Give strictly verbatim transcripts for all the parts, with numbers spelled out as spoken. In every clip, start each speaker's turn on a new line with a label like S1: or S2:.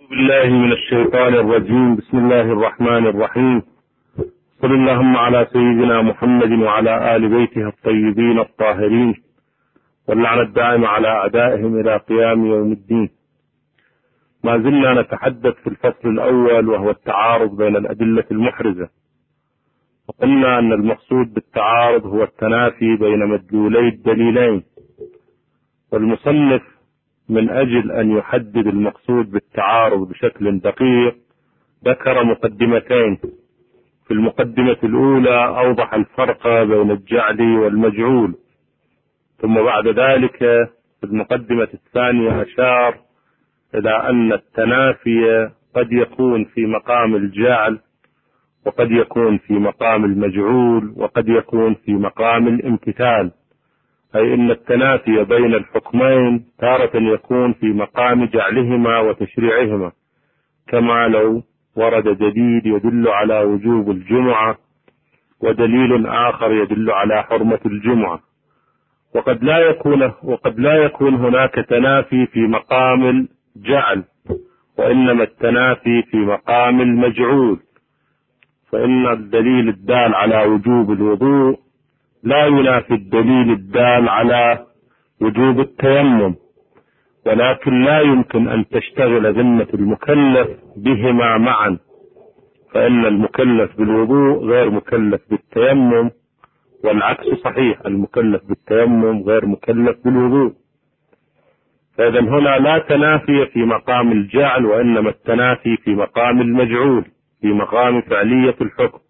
S1: بالله من الشيطان الرجيم. بسم الله الرحمن الرحيم. صل اللهم على سيدنا محمد وعلى آل بيته الطيبين الطاهرين، واللعنة الدائمة على أعدائهم إلى قيام يوم الدين. ما زلنا نتحدث في الفصل الأول وهو التعارض بين الأدلة المحرزة، وقلنا أن المقصود بالتعارض هو التنافي بين مدلولي الدليلين، والمصنف من أجل أن يحدد المقصود بالتعارض بشكل دقيق ذكر مقدمتين. في المقدمة الأولى أوضح الفرق بين الجعل والمجعول، ثم بعد ذلك في المقدمة الثانية أشار إلى أن التنافي قد يكون في مقام الجعل، وقد يكون في مقام المجعول، وقد يكون في مقام الامتثال، أي أن التنافي بين الحكمين تارة يكون في مقام جعلهما وتشريعهما، كما لو ورد دليل يدل على وجوب الجمعة ودليل آخر يدل على حرمة الجمعة. وقد لا يكون وقد لا يكون هناك تنافي في مقام الجعل، وإنما التنافي في مقام المجعول، فإن الدليل الدال على وجوب الوضوء لا ينافي الدليل الدال على وجوب التيمم، ولكن لا يمكن أن تشتغل ذمة المكلف بهما معا، فإن المكلف بالوضوء غير مكلف بالتيمم، والعكس صحيح، المكلف بالتيمم غير مكلف بالوضوء. فإذا هنا لا تنافي في مقام الجعل، وإنما التنافي في مقام المجعول، في مقام فعلية الحكم.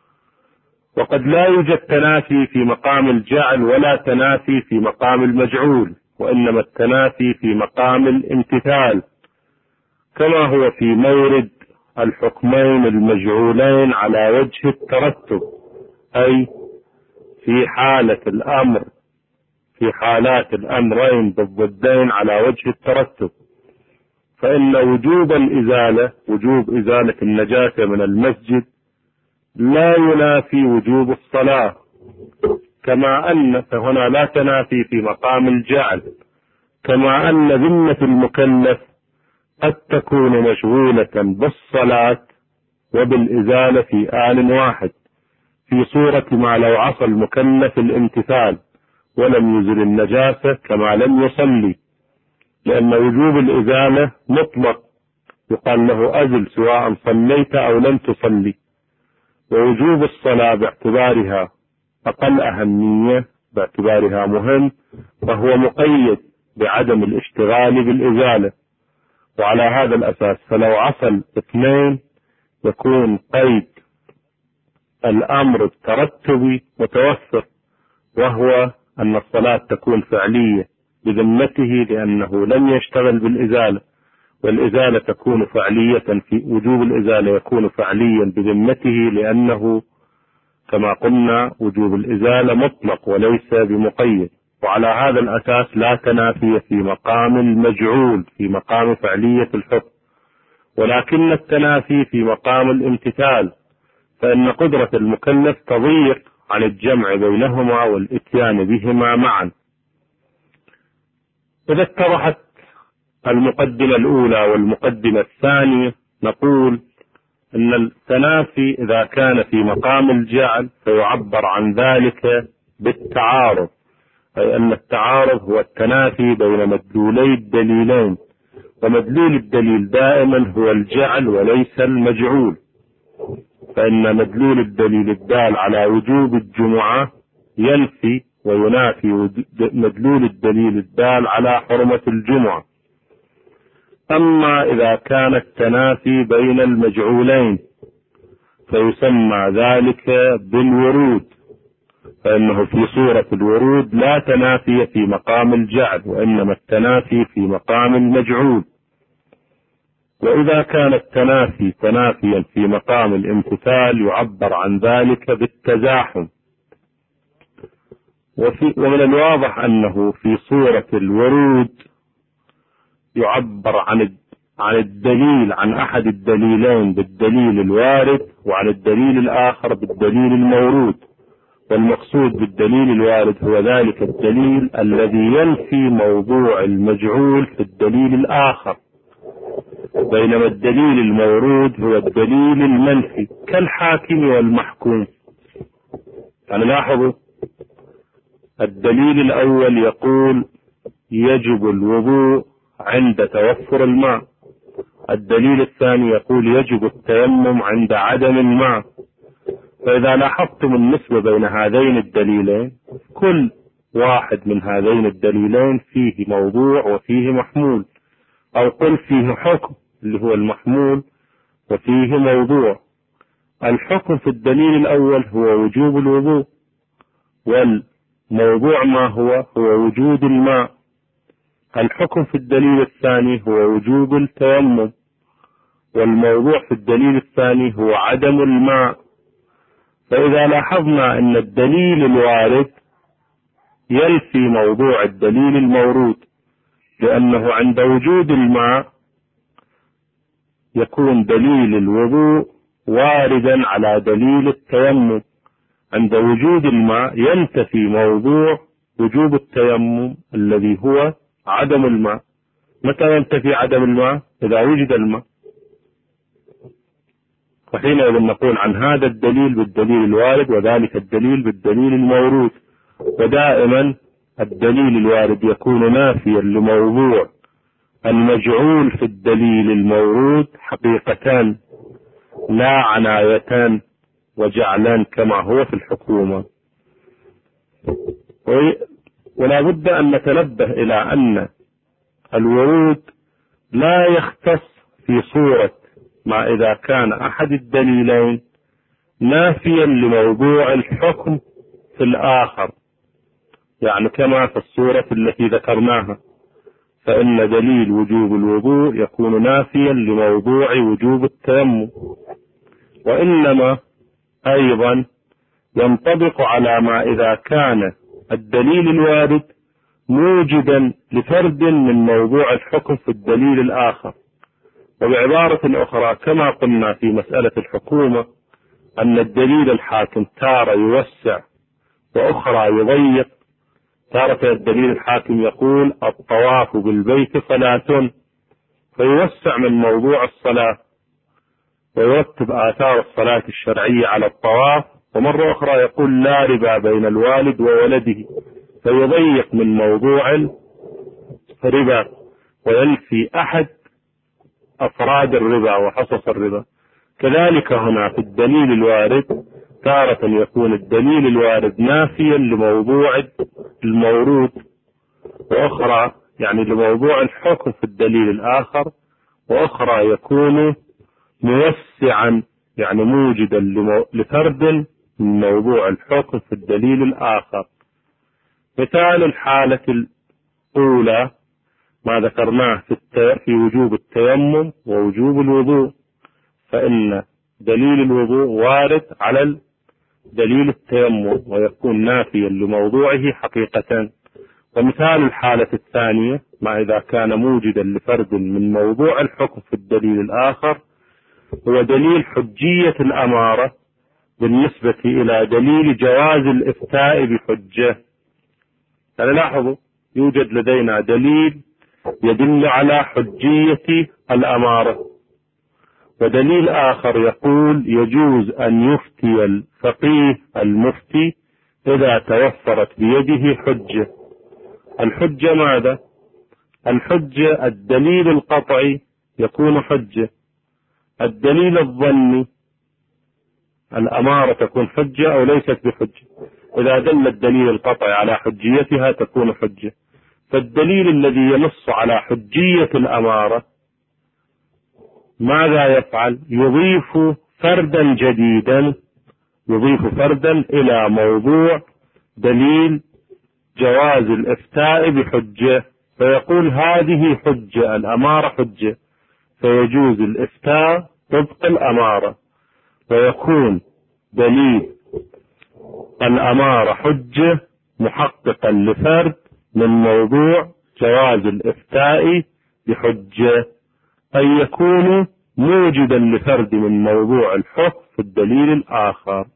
S1: وقد لا يوجد تنافي في مقام الجعل ولا تنافي في مقام المجعول، وإنما التنافي في مقام الامتثال، كما هو في مورد الحكمين المجعولين على وجه الترتب، أي في حالة الأمر في حالات الأمرين بالضدين على وجه الترتب، فإن وجوب الإزالة وجوب إزالة النجاسة من المسجد لا ينافي وجوب الصلاة، كما أن فهنا لا تنافي في مقام الجعل، كما أن ذمة المكلف قد تكون مشغولة بالصلاة وبالإزالة في آن واحد، في صورة ما لو عصى المكلف الامتثال ولم يزل النجاسة كما لم يصلي، لأن وجوب الإزالة مطلق، يقال له أزل سواء صليت أو لم تصلي. ووجوب الصلاة باعتبارها أقل أهمية، باعتبارها مهم، فهو مقيد بعدم الاشتغال بالإزالة. وعلى هذا الأساس فلو عصى الاثنين يكون قيد الأمر الترتبي متوفر، وهو أن الصلاة تكون فعلية بذمته لأنه لم يشتغل بالإزالة، والإزالة تكون فعلية في وجوب الإزالة يكون فعليا بذمته، لأنه كما قلنا وجوب الإزالة مطلق وليس بمقيد. وعلى هذا الأساس لا تنافي في مقام المجعول، في مقام فعلية الحكم، ولكن التنافي في مقام الامتثال، فإن قدرة المكلف تضيق عن الجمع بينهما والإتيان بهما معا. إذا اتضحت المقدمة الأولى والمقدمة الثانية، نقول أن التنافي إذا كان في مقام الجعل فيعبر عن ذلك بالتعارض، أي أن التعارض هو التنافي بين مدلولي الدليلين، ومدلول الدليل دائما هو الجعل وليس المجعول، فإن مدلول الدليل الدال على وجوب الجمعة ينفي وينافي مدلول الدليل الدال على حرمة الجمعة. أما إذا كان التنافي بين المجعولين فيسمى ذلك بالورود، فإنه في صورة الورود لا تنافي في مقام الجعل، وإنما التنافي في مقام المجعول. وإذا كان التنافي تنافيا في مقام الامتثال يعبر عن ذلك بالتزاحم. وفي ومن الواضح أنه في صورة الورود يعبر عن عن الدليل عن أحد الدليلين بالدليل الوارد، وعن الدليل الآخر بالدليل المورود، والمقصود بالدليل الوارد هو ذلك الدليل الذي ينفي موضوع المجعول في الدليل الآخر، بينما الدليل المورود هو الدليل المنفي كالحاكم والمحكوم. يعني لاحظوا، الدليل الأول يقول يجب الوضوء عند توفر الماء، الدليل الثاني يقول يجب التيمم عند عدم الماء. فإذا لاحظتم النسبة بين هذين الدليلين، كل واحد من هذين الدليلين فيه موضوع وفيه محمول، أو قل فيه حكم اللي هو المحمول وفيه موضوع. الحكم في الدليل الأول هو وجوب الوضوء، والموضوع ما هو هو وجود الماء. الحكم في الدليل الثاني هو وجوب التيمم، والموضوع في الدليل الثاني هو عدم الماء. فإذا لاحظنا أن الدليل الوارد ينفي موضوع الدليل المورود، لأنه عند وجود الماء يكون دليل الوضوء واردا على دليل التيمم، عند وجود الماء ينتفي موضوع وجوب التيمم الذي هو عدم الماء. متى ينتفي عدم الماء؟ إذا وجد الماء، وحينئذ نقول عن هذا الدليل بالدليل الوارد وذلك الدليل بالدليل المورود. ودائما الدليل الوارد يكون نافيا لموضوع المجعول في الدليل المورود حقيقتان لا عنايتان وجعلان كما هو في الحكومة. ولا بد أن نتنبه إلى أن الورود لا يختص في صورة ما إذا كان أحد الدليلين نافيا لموضوع الحكم في الآخر، يعني كما في الصورة التي ذكرناها، فإن دليل وجوب الوضوء يكون نافيا لموضوع وجوب التيمم. وإنما أيضا ينطبق على ما إذا كان الدليل الوارد موجدا لفرد من موضوع الحكم في الدليل الآخر. وبعبارة أخرى كما قلنا في مسألة الحكومة أن الدليل الحاكم تارة يوسع وأخرى يضيق. تارة الدليل الحاكم يقول الطواف بالبيت صلاة، فيوسع من موضوع الصلاة ويرتب آثار الصلاة الشرعية على الطواف. ومرة أخرى يقول لا ربا بين الوالد وولده، فيضيق من موضوع الربا وينفي أحد أفراد الربا وحصص الربا. كذلك هنا في الدليل الوارد تارة يكون الدليل الوارد نافيا لموضوع المورود، وأخرى يعني لموضوع الحكم في الدليل الآخر، وأخرى يكون موسعا يعني موجدا لفرد من موضوع الحكم في الدليل الآخر. مثال الحالة الأولى ما ذكرناه في, في وجوب التيمم ووجوب الوضوء، فإن دليل الوضوء وارد على دليل التيمم ويكون نافيا لموضوعه حقيقة. ومثال الحالة الثانية ما إذا كان موجدا لفرد من موضوع الحكم في الدليل الآخر هو دليل حجية الأمارة بالنسبة إلى دليل جواز الإفتاء بحجة. يعني لاحظوا يوجد لدينا دليل يدل على حجية الأمارة، ودليل آخر يقول يجوز أن يفتي الفقيه المفتي إذا توفرت بيده حجة. الحجة ماذا؟ الحجة الدليل القطعي يكون حجة، الدليل الظني الأمارة تكون حجة أو ليست بحجة. إذا دل الدليل القطعي على حجيتها تكون حجة. فالدليل الذي ينص على حجية الأمارة ماذا يفعل؟ يضيف فردا جديدا، يضيف فردا إلى موضوع دليل جواز الإفتاء بحجة، فيقول هذه حجة، الأمارة حجة، فيجوز الإفتاء طبق الأمارة، ويكون دليل الأمارة حجة محققا لفرد من موضوع جواز الإفتاء بحجة، أي يكون موجدا لفرد من موضوع الحكم في الدليل الآخر.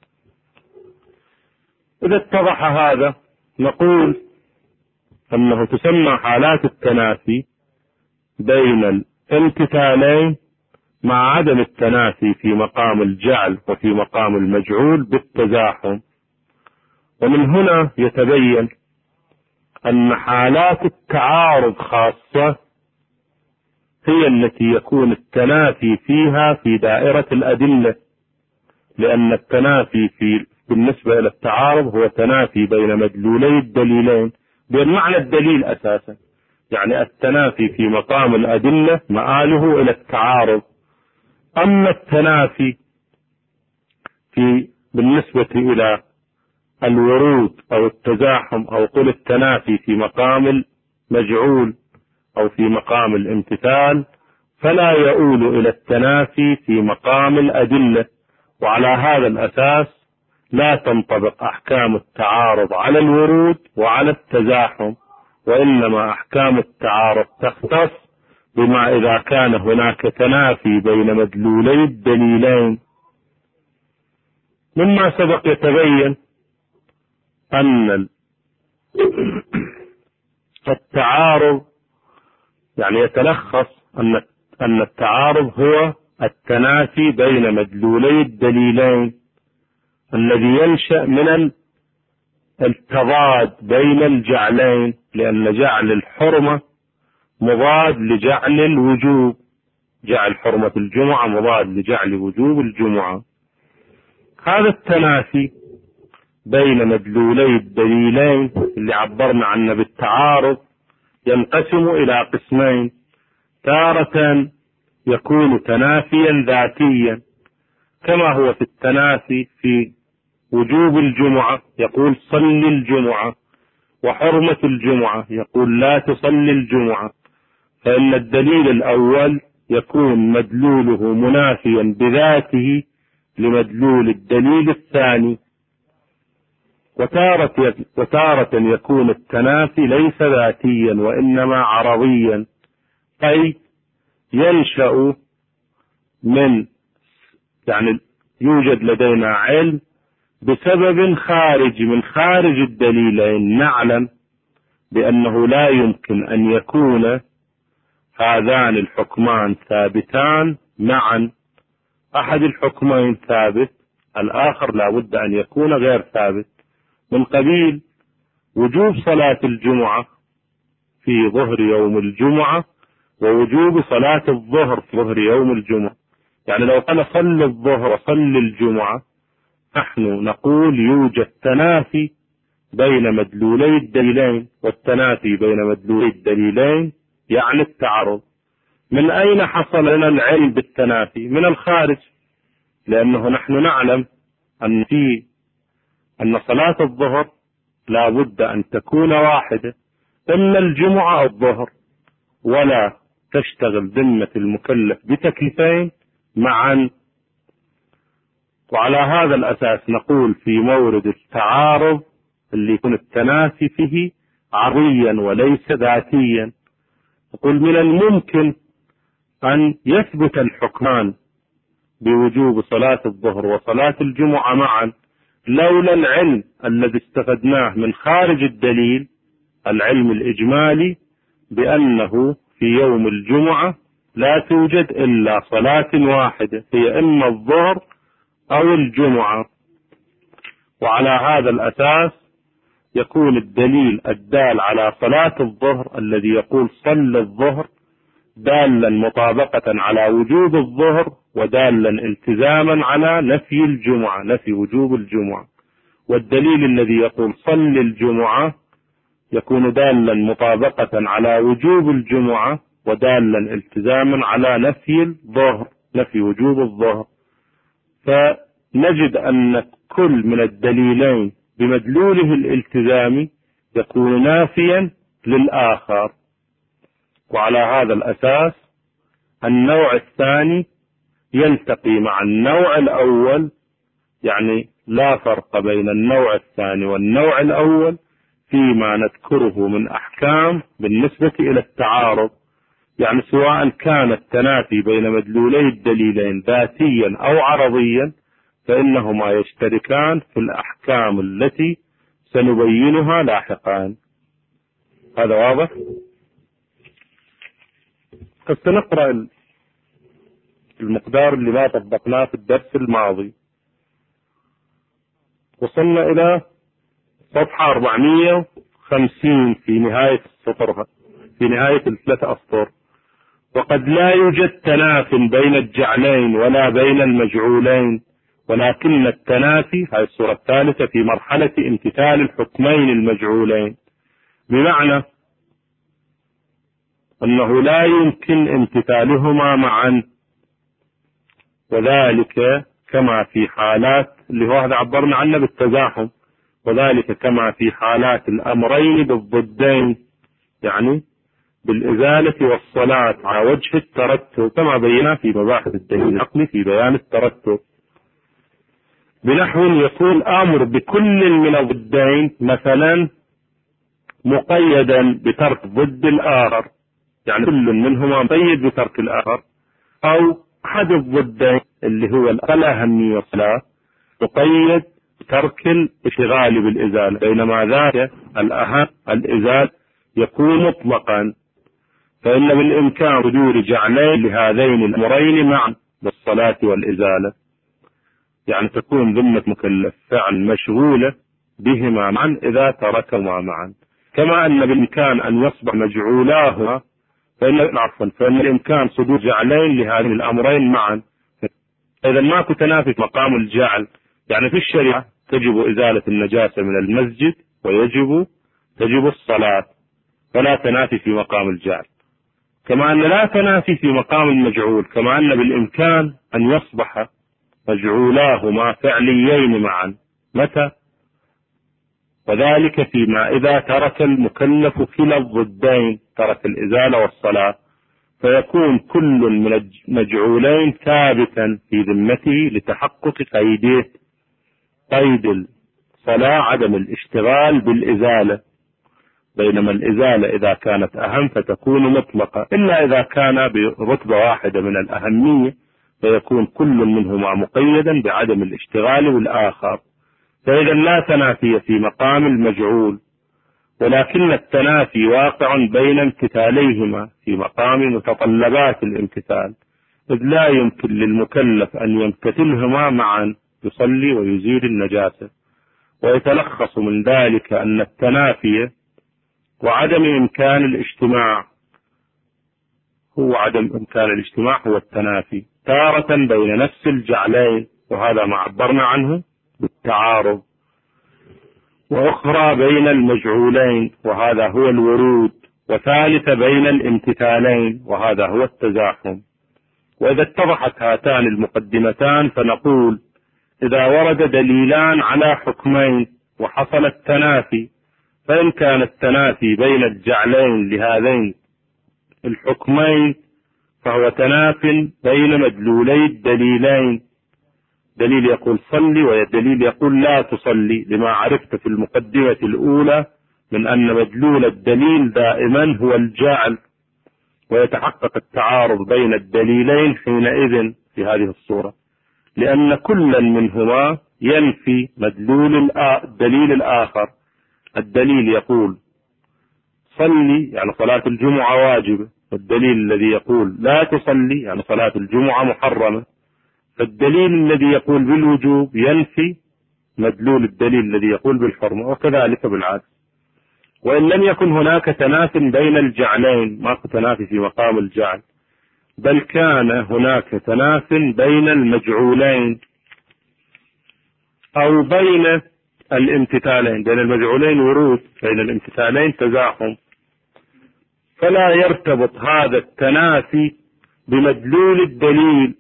S1: إذا اتضح هذا نقول أنه تسمى حالات التنافي بين امتثالين مع عدم التنافي في مقام الجعل وفي مقام المجعول بالتزاحم. ومن هنا يتبين أن حالات التعارض خاصة هي التي يكون التنافي فيها في دائرة الأدلة، لأن التنافي في بالنسبة إلى التعارض هو تنافي بين مدلولي الدليلين بمعنى الدليل أساسا، يعني التنافي في مقام الأدلة مآله إلى التعارض. أما التنافي في بالنسبة إلى الورود أو التزاحم أو قل التنافي في مقام المجعول أو في مقام الامتثال فلا يؤول إلى التنافي في مقام الأدلة، وعلى هذا الأساس لا تنطبق أحكام التعارض على الورود وعلى التزاحم، وإنما أحكام التعارض تختص بما إذا كان هناك تنافي بين مدلولي الدليلين. مما سبق يتبين أن التعارض يعني يتلخص أن أن التعارض هو التنافي بين مدلولي الدليلين الذي ينشأ من التضاد بين الجعلين، لأن جعل الحرمة مضاد لجعل الوجوب، جعل حرمة الجمعة مضاد لجعل وجوب الجمعة. هذا التنافي بين مدلولي الدليلين اللي عبرنا عنه بالتعارض ينقسم إلى قسمين: تارة يكون تنافيا ذاتيا كما هو في التنافي في وجوب الجمعة، يقول صل الجمعة، وحرمة الجمعة يقول لا تصل الجمعة، فإن الدليل الأول يكون مدلوله منافيا بذاته لمدلول الدليل الثاني. وتارة, وتارة يكون التنافي ليس ذاتيا وإنما عرضيا، أي ينشأ من يعني يوجد لدينا علم بسبب خارج من خارج الدليلين، نعلم بأنه لا يمكن أن يكون هذان الحكمان ثابتان معا، أحد الحكمين ثابت الآخر لا بد أن يكون غير ثابت، من قبيل وجوب صلاة الجمعة في ظهر يوم الجمعة ووجوب صلاة الظهر في ظهر يوم الجمعة. يعني لو قال صل الظهر وصل الجمعة نحن نقول يوجد تنافي بين مدلولي الدليلين، والتنافي بين مدلولي الدليلين يعني التعارض. من أين حصل لنا العلم بالتنافي؟ من الخارج، لأنه نحن نعلم أن في أن صلاة الظهر لا بد أن تكون واحدة، إما الجمعة أو الظهر، ولا تشتغل ذمة المكلف بتكليفين معا. وعلى هذا الأساس نقول في مورد التعارض اللي يكون التنافي فيه عرضيا وليس ذاتيا، نقول من الممكن أن يثبت الحكمان بوجوب صلاة الظهر وصلاة الجمعة معا لولا العلم الذي استفدناه من خارج الدليل، العلم الإجمالي بأنه في يوم الجمعة لا توجد إلا صلاة واحدة هي إما الظهر أو الجمعة. وعلى هذا الأساس يكون الدليل الدال على صلاة الظهر الذي يقول صل الظهر دالا مطابقة على وجوب الظهر ودالا التزاما على نفي الجمعة، نفي وجوب الجمعة. والدليل الذي يقول صل الجمعة يكون دالا مطابقة على وجوب الجمعة ودالا التزاما على نفي الظهر، نفي وجوب الظهر. فنجد أن كل من الدليلين بمدلوله الالتزامي يكون نافيا للآخر. وعلى هذا الأساس النوع الثاني يلتقي مع النوع الأول، يعني لا فرق بين النوع الثاني والنوع الأول فيما نذكره من أحكام بالنسبة إلى التعارض، يعني سواء كان التنافي بين مدلولي الدليلين ذاتيا أو عرضيا فإنهما يشتركان في الأحكام التي سنبينها لاحقا. هذا واضح؟ سنقرأ المقدار اللي ما طبقناه في الدرس الماضي. وصلنا إلى صفحة أربعمائة وخمسين في نهاية السطر، في نهاية الثلاثة أسطر. وقد لا يوجد تناف بين الجعلين ولا بين المجعولين، ولكن التنافي، هذه الصورة الثالثة، في مرحلة امتثال الحكمين المجعولين، بمعنى أنه لا يمكن امتثالهما معا، وذلك كما في حالات، اللي هو هذا عبرنا عنه بالتزاحم، وذلك كما في حالات الأمرين بالضدين، يعني بالإزالة والصلاة على وجه الترتب، كما بينا في مباحث الدليل العقلي في بيان الترتب، بنحو يكون الأمر بكل من الضدين مثلا مقيدا بترك ضد الآخر، يعني كل منهما مقيد بترك الآخر، أو أحد الضدين اللي هو الأقل أهمية والصلاة مقيد بترك الاشتغال بالإزالة، بينما ذاك الأهم الإزالة يكون مطلقا. فإن بالإمكان صدور جعلين لهذين الأمرين معا بالصلاة والإزالة، يعني تكون ذمة مكلف فعل مشغولة بهما معا إذا تركهما معا، كما أن بالإمكان أن يصبح مجعولاهما، فإن عفوا فإن الإمكان صدور جعلين لهذين الأمرين معا. إذا ماكو تنافي في مقام الجعل، يعني في الشريعة تجب إزالة النجاسة من المسجد ويجب تجب الصلاة، فلا تنافي في مقام الجعل. كما أن لا تنافي في مقام المجعول، كما أن بالإمكان أن يصبح مجعولاهما فعليين معا. متى؟ وذلك فيما إذا ترك المكلف كلا الضدين، ترك الإزالة والصلاة، فيكون كل من المجعولين ثابتا في ذمته لتحقق قيده، قيد الصلاة عدم الاشتغال بالإزالة، بينما الإزالة إذا كانت أهم فتكون مطلقة، إلا إذا كان برتبة واحدة من الأهمية فيكون كل منهما مقيدا بعدم الاشتغال بالآخر. فإذا لا تنافي في مقام المجعول، ولكن التنافي واقع بين امتثاليهما في مقام متطلبات الامتثال، إذ لا يمكن للمكلف أن يمتثلهما معا، يصلي ويزيل النجاسة. ويتلخص من ذلك أن التنافي وعدم إمكان الاجتماع هو عدم إمكان الاجتماع هو التنافي، تارة بين نفس الجعلين، وهذا ما عبرنا عنه بالتعارض، وأخرى بين المجعولين، وهذا هو الورود، وثالثة بين الامتثالين، وهذا هو التزاحم. وإذا اتضحت هاتان المقدمتان فنقول: إذا ورد دليلان على حكمين وحصل التنافي، فإن كان التنافي بين الجعلين لهذين الحكمين فهو تناف بين مدلولي الدليلين، دليل يقول صلي ودليل يقول لا تصلي، لما عرفت في المقدمة الأولى من أن مدلول الدليل دائما هو الجعل، ويتحقق التعارض بين الدليلين حينئذ في هذه الصورة، لأن كل منهما ينفي مدلول الدليل الآخر. الدليل يقول صلي يعني صلاة الجمعة واجبة، والدليل الذي يقول لا تصلي يعني صلاة الجمعة محرمة، فالدليل الذي يقول بالوجوب ينفي مدلول الدليل الذي يقول بالحرمة، وكذلك بالعكس. وإن لم يكن هناك تناف بين الجعلين، ما تنافي في مقام الجعل، بل كان هناك تناف بين المجعولين أو بين الامتثالين، بين المجعولين ورود، بين الامتثالين تزاحم، فلا يرتبط هذا التنافي بمدلول الدليل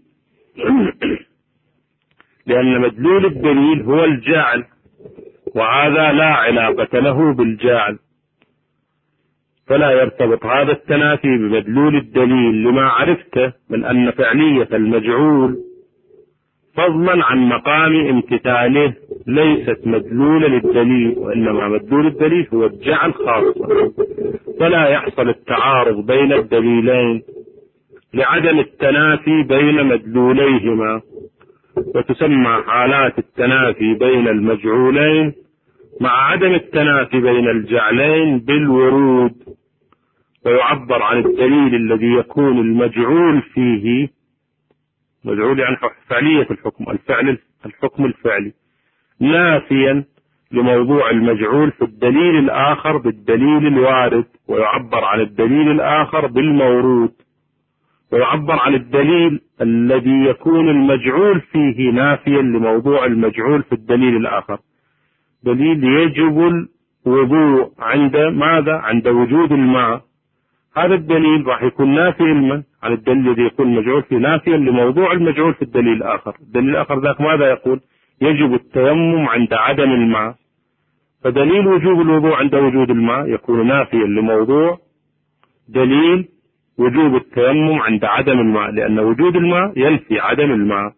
S1: لأن مدلول الدليل هو الجعل، وهذا لا علاقة له بالجعل، فلا يرتبط هذا التنافي بمدلول الدليل، لما عرفته من أن فعلية المجعول فضلا عن مقام امتثاله ليست مدلولة للدليل، وإنما مدلول الدليل هو الجعل خاصة، فلا يحصل التعارض بين الدليلين لعدم التنافي بين مدلوليهما. وتسمى حالات التنافي بين المجعولين مع عدم التنافي بين الجعلين بالورود، ويعبر عن الدليل الذي يكون المجعول فيه، مجعول يعني فعلية الحكم، الفعل الحكم الفعلي، نافيا لموضوع المجعول في الدليل الآخر بالدليل الوارد، ويعبر عن الدليل الآخر بالمورود، ويعبر عن الدليل الذي يكون المجعول فيه نافيا لموضوع المجعول في الدليل الآخر. دليل يجب الوضوء عند ماذا؟ عند وجود الماء، هذا الدليل راح يكون نافيا عن الدليل الذي يكون المجعول فيه نافيا لموضوع المجعول في الدليل الآخر. الدليل الآخر ذاك ماذا يقول؟ يجب التيمم عند عدم الماء، فدليل وجوب الوضوء عند وجود الماء يكون نافيا لموضوع دليل وجوب التيمم عند عدم الماء، لأن وجود الماء ينفي عدم الماء،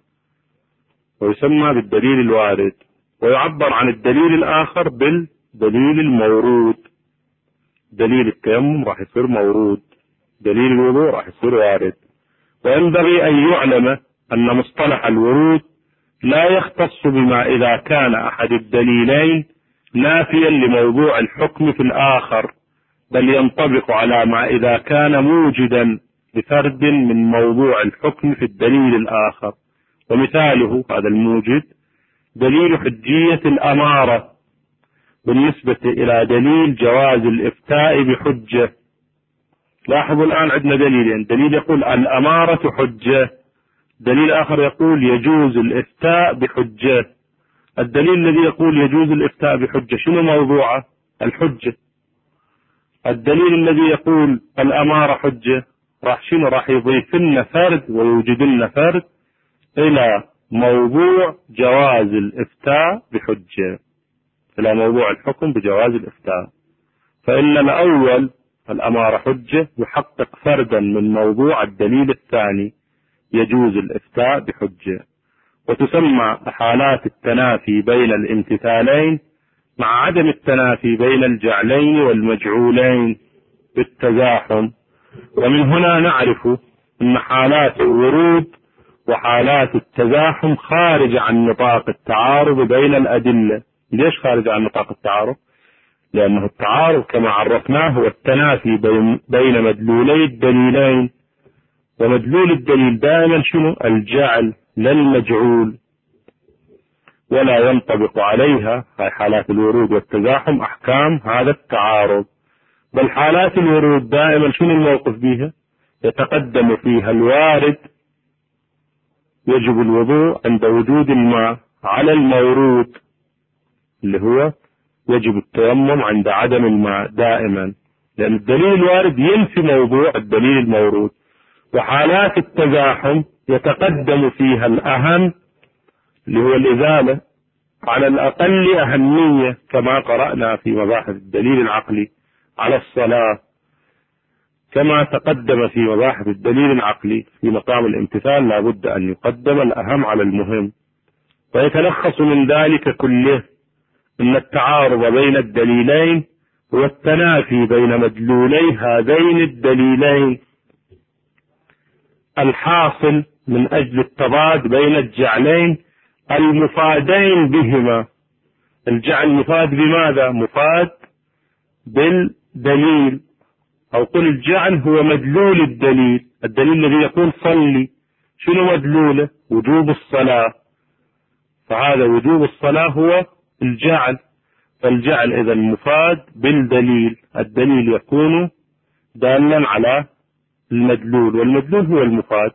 S1: ويسمى بالدليل الوارد. ويعبر عن الدليل الآخر بالدليل المورود، دليل التيمم راح يصير مورود، دليل الوضوء راح يصير وارد. وينبغي أن يعلم أن مصطلح الورود لا يختص بما إذا كان أحد الدليلين نافيا لموضوع الحكم في الآخر، بل ينطبق على ما إذا كان موجدا لفرد من موضوع الحكم في الدليل الآخر. ومثاله هذا الموجد دليل حجية الأمارة بالنسبة إلى دليل جواز الإفتاء بحجة. لاحظوا الآن عندنا دليلين، دليل يقول الأمارة حجة، دليل آخر يقول يجوز الإفتاء بحجة. الدليل الذي يقول يجوز الإفتاء بحجة شنو موضوعه؟ الحجة. الدليل الذي يقول الأمارة حجة راح شنو؟ راح يضيف لنا فرد ويوجد لنا فرد إلى موضوع جواز الإفتاء بحجة، إلى موضوع الحكم بجواز الإفتاء. فإن الأول الأمارة حجة يحقق فردا من موضوع الدليل الثاني يجوز الإفتاء بحجة. وتسمى حالات التنافي بين الامتثالين مع عدم التنافي بين الجعلين والمجعولين بالتزاحم. ومن هنا نعرف أن حالات الورود وحالات التزاحم خارج عن نطاق التعارض بين الأدلة. ليش خارج عن نطاق التعارض؟ لأنه التعارض كما عرفناه هو التنافي بين مدلولي الدليلين، ومدلول الدليل دائما شنو؟ الجعل لا المجعول، ولا ينطبق عليها هاي حالات الورود والتزاحم أحكام هذا التعارض. بل حالات الورود دائما شنو الموقف بها؟ يتقدم فيها الوارد يجب الوضوء عند وجود الماء على المورود اللي هو يجب التيمم عند عدم الماء دائما، لأن الدليل الوارد ينفي موضوع الدليل المورود. وحالات التزاحم يتقدم فيها الأهم اللي هو الإزالة على الأقل أهمية، كما قرأنا في مباحث الدليل العقلي على الصلاة، كما تقدم في مباحث الدليل العقلي في مقام الامتثال لا بد أن يقدم الأهم على المهم. ويتلخص من ذلك كله أن التعارض بين الدليلين هو التنافي بين مدلولي هذين الدليلين الحاصل من أجل التضاد بين الجعلين المفادين بهما. الجعل مفاد بماذا؟ مفاد بالدليل، أو قل الجعل هو مدلول الدليل. الدليل الذي يقول صلي شنو مدلوله؟ وجوب الصلاة، فهذا وجوب الصلاة هو الجعل. فالجعل إذا مفاد بالدليل، الدليل يكون دالا على المدلول، والمدلول هو المفاد.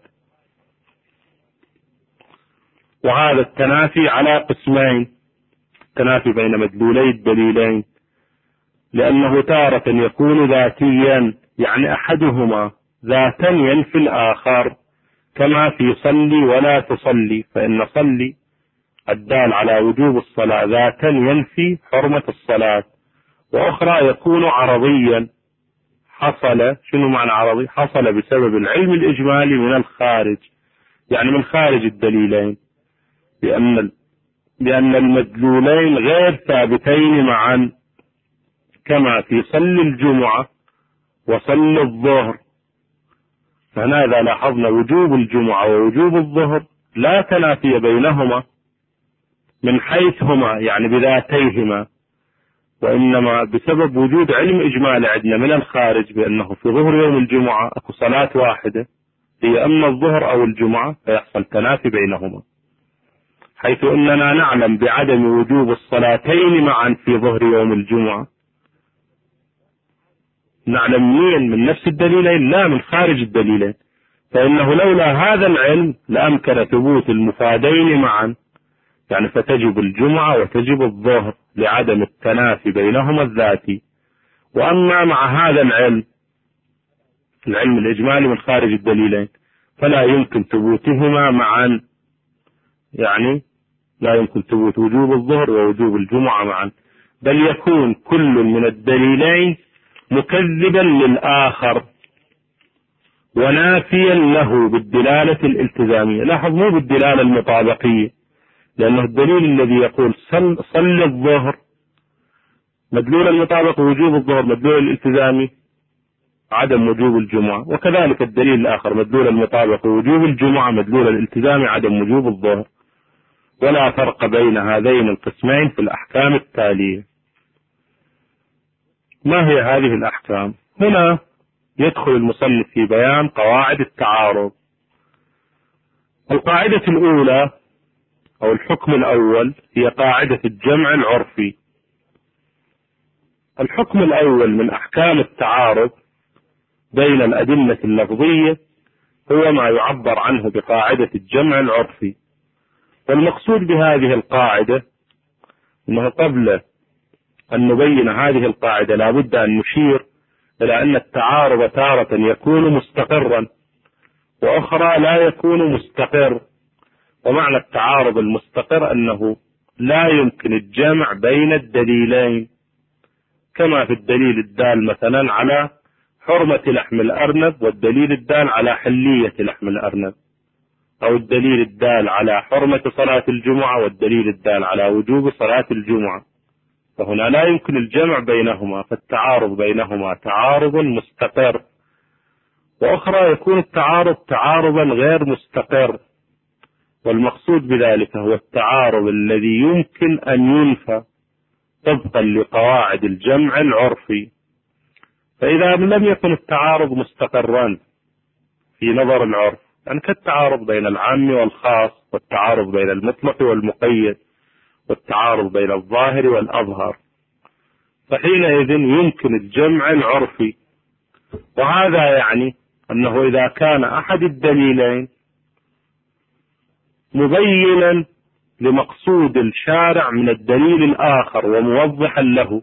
S1: وهذا التنافي على قسمين، التنافي بين مدلولي الدليلين، لأنه تارة يكون ذاتيا، يعني أحدهما ذاتا ينفي الآخر، كما في صلي ولا تصلي، فإن صلي الدال على وجوب الصلاة ذاتا ينفي حرمة الصلاة. وأخرى يكون عرضيا، حصل شنو معنى عرضي؟ حصل بسبب العلم الإجمالي من الخارج، يعني من خارج الدليلين، لأن لأن المدلولين غير ثابتين معا، كما في صل الجمعة وصل الظهر. فهنا إذا لاحظنا وجوب الجمعة ووجوب الظهر لا تنافي بينهما من حيث هما، يعني بذاتيهما، وإنما بسبب وجود علم إجمالي عندنا من الخارج بأنه في ظهر يوم الجمعة أكو صلاة واحدة هي أما الظهر أو الجمعة، فيحصل تنافي بينهما، حيث أننا نعلم بعدم وجوب الصلاتين معا في ظهر يوم الجمعة. نعلم منين؟ من نفس الدليلين لا من خارج الدليلين، فإنه لولا هذا العلم لأمكن ثبوت المفادين معا، يعني فتجب الجمعة وتجب الظهر لعدم التنافي بينهما الذاتي. وأما مع هذا العلم، العلم الإجمالي من خارج الدليلين، فلا يمكن ثبوتهما معا، يعني لا يمكن ثبوت وجوب الظهر ووجوب الجمعة معا، بل يكون كل من الدليلين مكذبا للآخر ونافيا له بالدلالة الالتزامية. لاحظ، مو بالدلالة المطابقية، لأنه الدليل الذي يقول صل, صل الظهر مدلول المطابق وجوب الظهر مدلول الالتزامي عدم وجوب الجمعة، وكذلك الدليل الآخر مدلول المطابق وجوب الجمعة مدلول الالتزامي عدم وجوب الظهر، ولا فرق بين هذين القسمين في الأحكام التالية. ما هي هذه الأحكام؟ هنا يدخل المصنف في بيان قواعد التعارض. القاعدة الأولى أو الحكم الأول هي قاعدة الجمع العرفي. الحكم الأول من أحكام التعارض بين الأدلة اللفظية هو ما يعبر عنه بقاعدة الجمع العرفي. والمقصود بهذه القاعدة أنه قبل أن نبين هذه القاعدة لا بد أن نشير إلى أن التعارض تارة يكون مستقرا وأخرى لا يكون مستقر. ومعنى التعارض المستقر أنه لا يمكن الجمع بين الدليلين، كما في الدليل الدال مثلا على حرمة لحم الأرنب والدليل الدال على حلية لحم الأرنب، أو الدليل الدال على حرمة صلاة الجمعة والدليل الدال على وجوب صلاة الجمعة، فهنا لا يمكن الجمع بينهما، فالتعارض بينهما تعارض مستقر. وأخرى يكون التعارض تعارضا غير مستقر، والمقصود بذلك هو التعارض الذي يمكن أن ينفى طبقا لقواعد الجمع العرفي. فإذا لم يكن التعارض مستقرا في نظر العرف، يعني كالتعارض بين العام والخاص، والتعارض بين المطلق والمقيد، والتعارض بين الظاهر والأظهر، فحينئذ يمكن الجمع العرفي. وهذا يعني أنه إذا كان أحد الدليلين مبينا لمقصود الشارع من الدليل الآخر وموضحا له،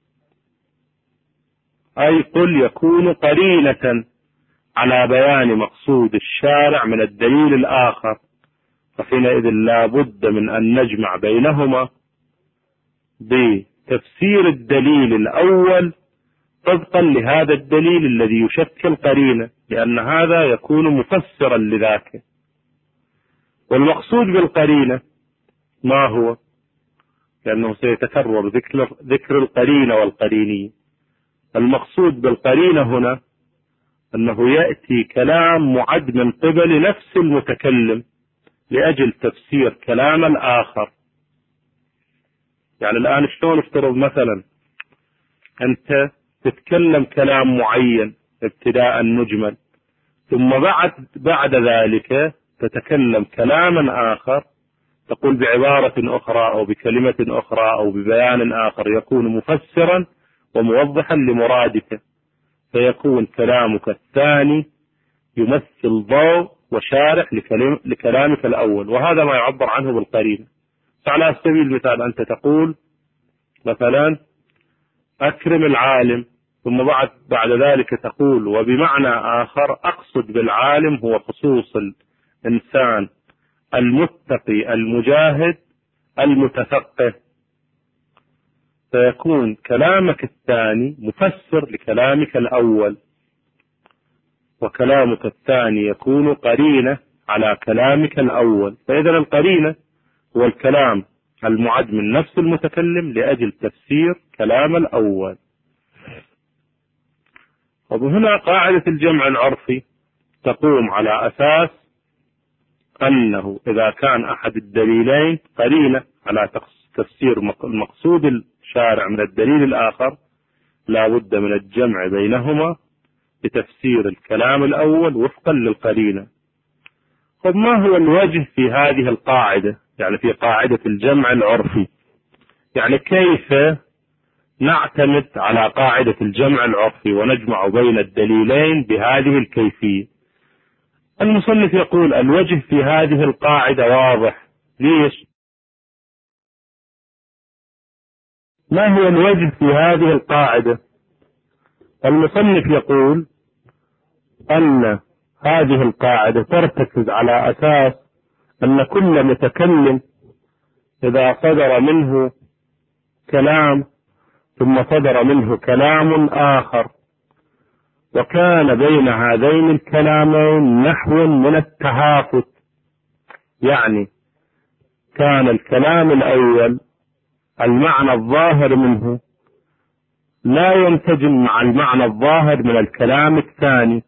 S1: أي قل يكون قرينة على بيان مقصود الشارع من الدليل الآخر، فحينئذ لا بد من أن نجمع بينهما بتفسير الدليل الأول طبقا لهذا الدليل الذي يشكل قرينة، لأن هذا يكون مفسرا لذاك. والمقصود بالقرينة ما هو؟ لأنه سيتكرر ذكر, ذكر القرينة والقرينية. المقصود بالقرينة هنا أنه يأتي كلام معد من قبل نفس المتكلم لأجل تفسير كلام الآخر. يعني الآن شلون افترض مثلا أنت تتكلم كلام معين ابتداء مجمل، ثم بعد بعد ذلك تتكلم كلاما آخر، تقول بعبارة أخرى أو بكلمة أخرى أو ببيان آخر يكون مفسرا وموضحا لمرادك، فيكون كلامك الثاني يمثل ضوء وشارح لكلامك الأول، وهذا ما يعبر عنه بالقرينة. على سبيل المثال أنت تقول مثلا أكرم العالم، ثم بعد بعد ذلك تقول وبمعنى آخر أقصد بالعالم هو خصوص الإنسان المتقي المجاهد المتفقه، فيكون كلامك الثاني مفسر لكلامك الأول، وكلامك الثاني يكون قرينة على كلامك الأول. فإذا القرينة هو الكلام المعد من نفس المتكلم لأجل تفسير كلام الأول. وهنا قاعدة الجمع العرفي تقوم على أساس أنه إذا كان أحد الدليلين قرينة على تفسير المقصود الشارع من الدليل الآخر لا بد من الجمع بينهما لتفسير الكلام الأول وفقا للقرينة. طب ما هو الوجه في هذه القاعدة، يعني في قاعدة الجمع العرفي؟ يعني كيف نعتمد على قاعدة الجمع العرفي ونجمع بين الدليلين بهذه الكيفية؟ المصنف يقول الوجه في هذه القاعدة واضح. ليش؟ ما هو الوجه في هذه القاعدة؟ المصنف يقول أن هذه القاعدة ترتكز على أساس أن كل متكلم إذا صدر منه كلام ثم صدر منه كلام آخر وكان بين هذين الكلامين نحو من التهافت، يعني كان الكلام الأول المعنى الظاهر منه لا ينسجم مع المعنى الظاهر من الكلام الثاني،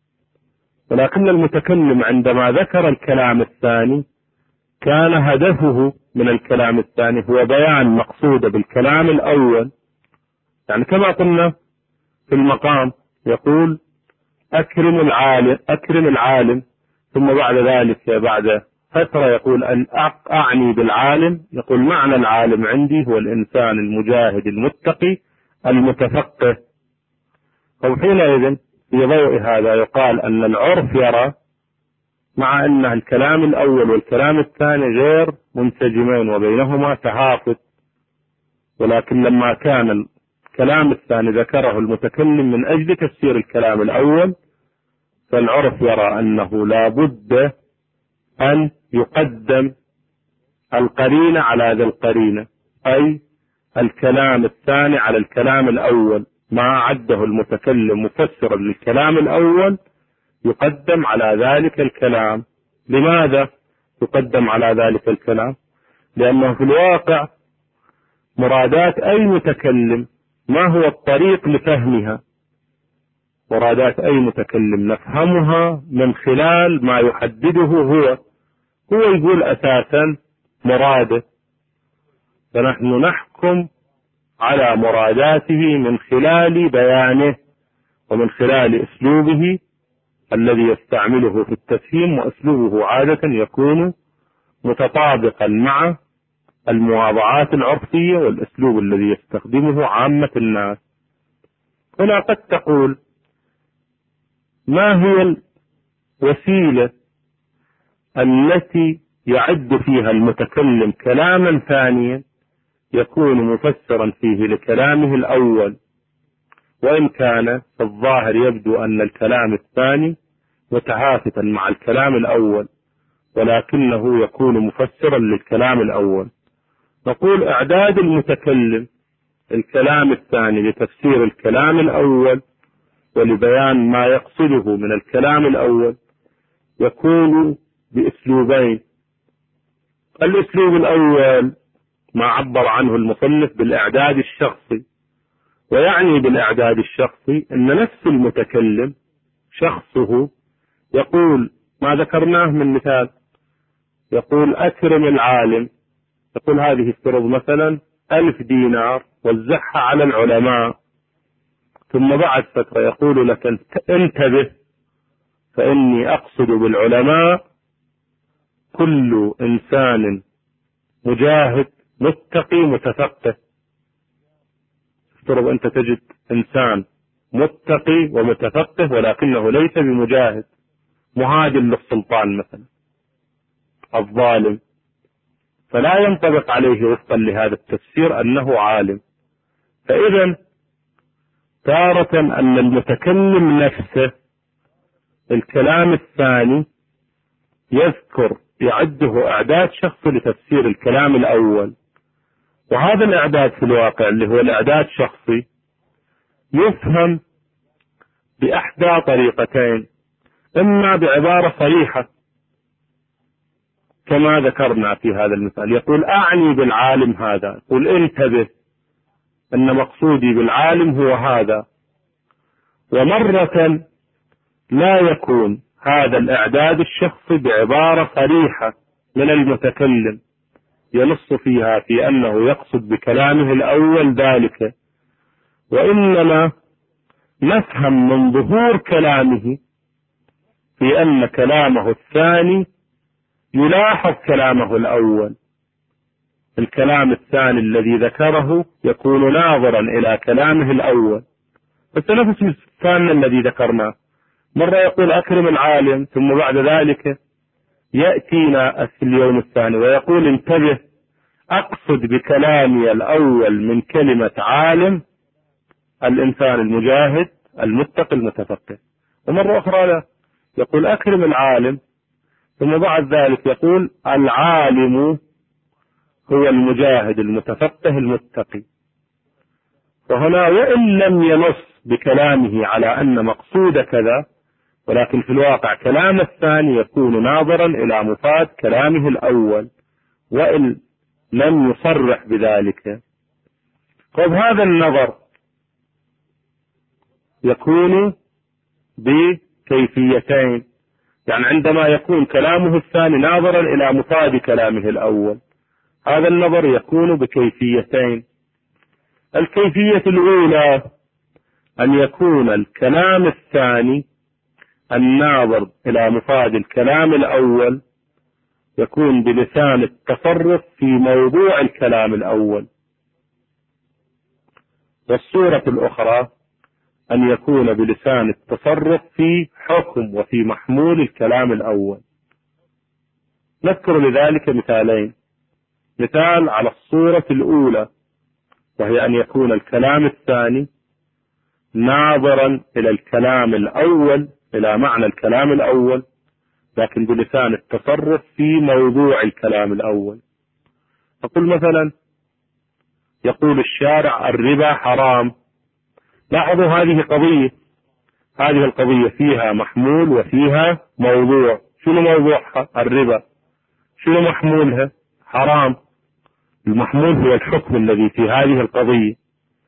S1: ولكن المتكلم عندما ذكر الكلام الثاني كان هدفه من الكلام الثاني هو بيان مقصوده بالكلام الأول. يعني كما قلنا في المقام يقول أكرم العالم أكرم العالم ثم بعد ذلك بعد فترة يقول أن أعني بالعالم، يقول معنى العالم عندي هو الإنسان المجاهد المتقي المتفقه. وحينئذ في ضوء هذا يقال أن العرف يرى مع أن الكلام الأول والكلام الثاني غير منسجمين وبينهما تهافت، ولكن لما كان الكلام الثاني ذكره المتكلم من أجل تفسير الكلام الأول فالعرف يرى أنه لا بد أن يقدم القرينة على ذا القرينة، أي الكلام الثاني على الكلام الأول، ما عده المتكلم مفسرا للكلام الأول يقدم على ذلك الكلام. لماذا يقدم على ذلك الكلام؟ لأنه في الواقع مرادات أي متكلم ما هو الطريق لفهمها؟ مرادات أي متكلم نفهمها من خلال ما يحدده هو هو يقول أساسا مراده، فنحن نحكم على مراداته من خلال بيانه ومن خلال أسلوبه الذي يستعمله في التفهيم، وأسلوبه عادة يكون متطابقا مع المواضعات العرفية والأسلوب الذي يستخدمه عامة الناس. هنا قد تقول ما هي الوسيلة التي يعد فيها المتكلم كلاما ثانيا يكون مفسرا فيه لكلامه الأول، وإن كان في الظاهر يبدو أن الكلام الثاني متهافتا مع الكلام الأول ولكنه يكون مفسرا للكلام الأول؟ نقول إعداد المتكلم الكلام الثاني لتفسير الكلام الأول ولبيان ما يقصده من الكلام الأول يكون بأسلوبين. الأسلوب الأول ما عبر عنه المصنف بالإعداد الشخصي، ويعني بالإعداد الشخصي أن نفس المتكلم شخصه يقول ما ذكرناه من مثال، يقول أكرم العالم، يقول هذه افترض مثلا ألف دينار وزعها على العلماء، ثم بعد فترة يقول لك انتبه فإني أقصد بالعلماء كل إنسان مجاهد متقي متفقه. افترض أنت تجد إنسان متقي ومتفقه ولكنه ليس بمجاهد، مهادن للسلطان مثلا الظالم، فلا ينطبق عليه وفقا لهذا التفسير أنه عالم. فإذا تارة أن المتكلم نفسه الكلام الثاني يذكر يعده إعداد شخصي لتفسير الكلام الأول، وهذا الإعداد في الواقع اللي هو الإعداد شخصي يفهم بإحدى طريقتين، إما بعبارة صريحة كما ذكرنا في هذا المثال، يقول أعني بالعالم هذا، يقول انتبه أن مقصودي بالعالم هو هذا. ومرة لا يكون هذا الإعداد الشخصي بعبارة صريحة من المتكلم، ينص فيها في أنه يقصد بكلامه الأول ذلك، وإنما نفهم من ظهور كلامه في أن كلامه الثاني يلاحظ كلامه الأول. الكلام الثاني الذي ذكره يكون ناظرا إلى كلامه الأول. بس نفس الثاني الذي ذكرناه، مرة يقول أكرم العالم، ثم بعد ذلك يأتينا في اليوم الثاني ويقول انتبه أقصد بكلامي الأول من كلمة عالم الإنسان المجاهد المتقي المتفقه، ومرة أخرى لا، يقول أكرم العالم، ثم بعد ذلك يقول العالم هو المجاهد المتفقه المتقي. فهنا وإن لم ينص بكلامه على أن مقصود كذا، ولكن في الواقع كلام الثاني يكون ناظرا إلى مفاد كلامه الأول وإن لم يصرح بذلك. طيب هذا النظر يكون بكيفيتين، يعني عندما يكون كلامه الثاني ناظرا إلى مفاد كلامه الأول، هذا النظر يكون بكيفيتين. الكيفية الأولى أن يكون الكلام الثاني الناظر إلى مفاد الكلام الأول يكون بلسان التصرف في موضوع الكلام الأول. والصورة الأخرى أن يكون بلسان التصرف في حكم وفي محمول الكلام الأول. نذكر لذلك مثالين. مثال على الصورة الأولى، وهي أن يكون الكلام الثاني ناظرا إلى الكلام الأول، إلى معنى الكلام الأول، لكن بلسان التصرف في موضوع الكلام الأول. أقول مثلا يقول الشارع الربا حرام. لاحظوا هذه قضية، هذه القضية فيها محمول وفيها موضوع. شنو موضوعها؟ الربا. شنو محمولها؟ حرام. المحمول هو الحكم الذي في هذه القضية.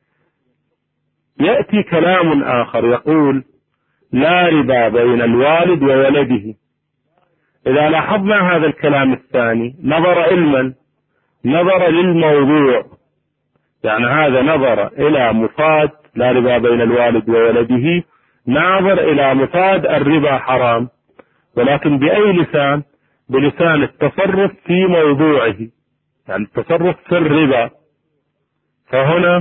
S1: يأتي كلام آخر يقول لا ربا بين الوالد وولده. إذا لاحظنا هذا الكلام الثاني نظر علما، نظر للموضوع، يعني هذا نظر إلى مفاد لا ربا بين الوالد وولده، ناظر إلى مفاد الربا حرام، ولكن بأي لسان؟ بلسان التصرف في موضوعه، يعني التصرف في الربا. فهنا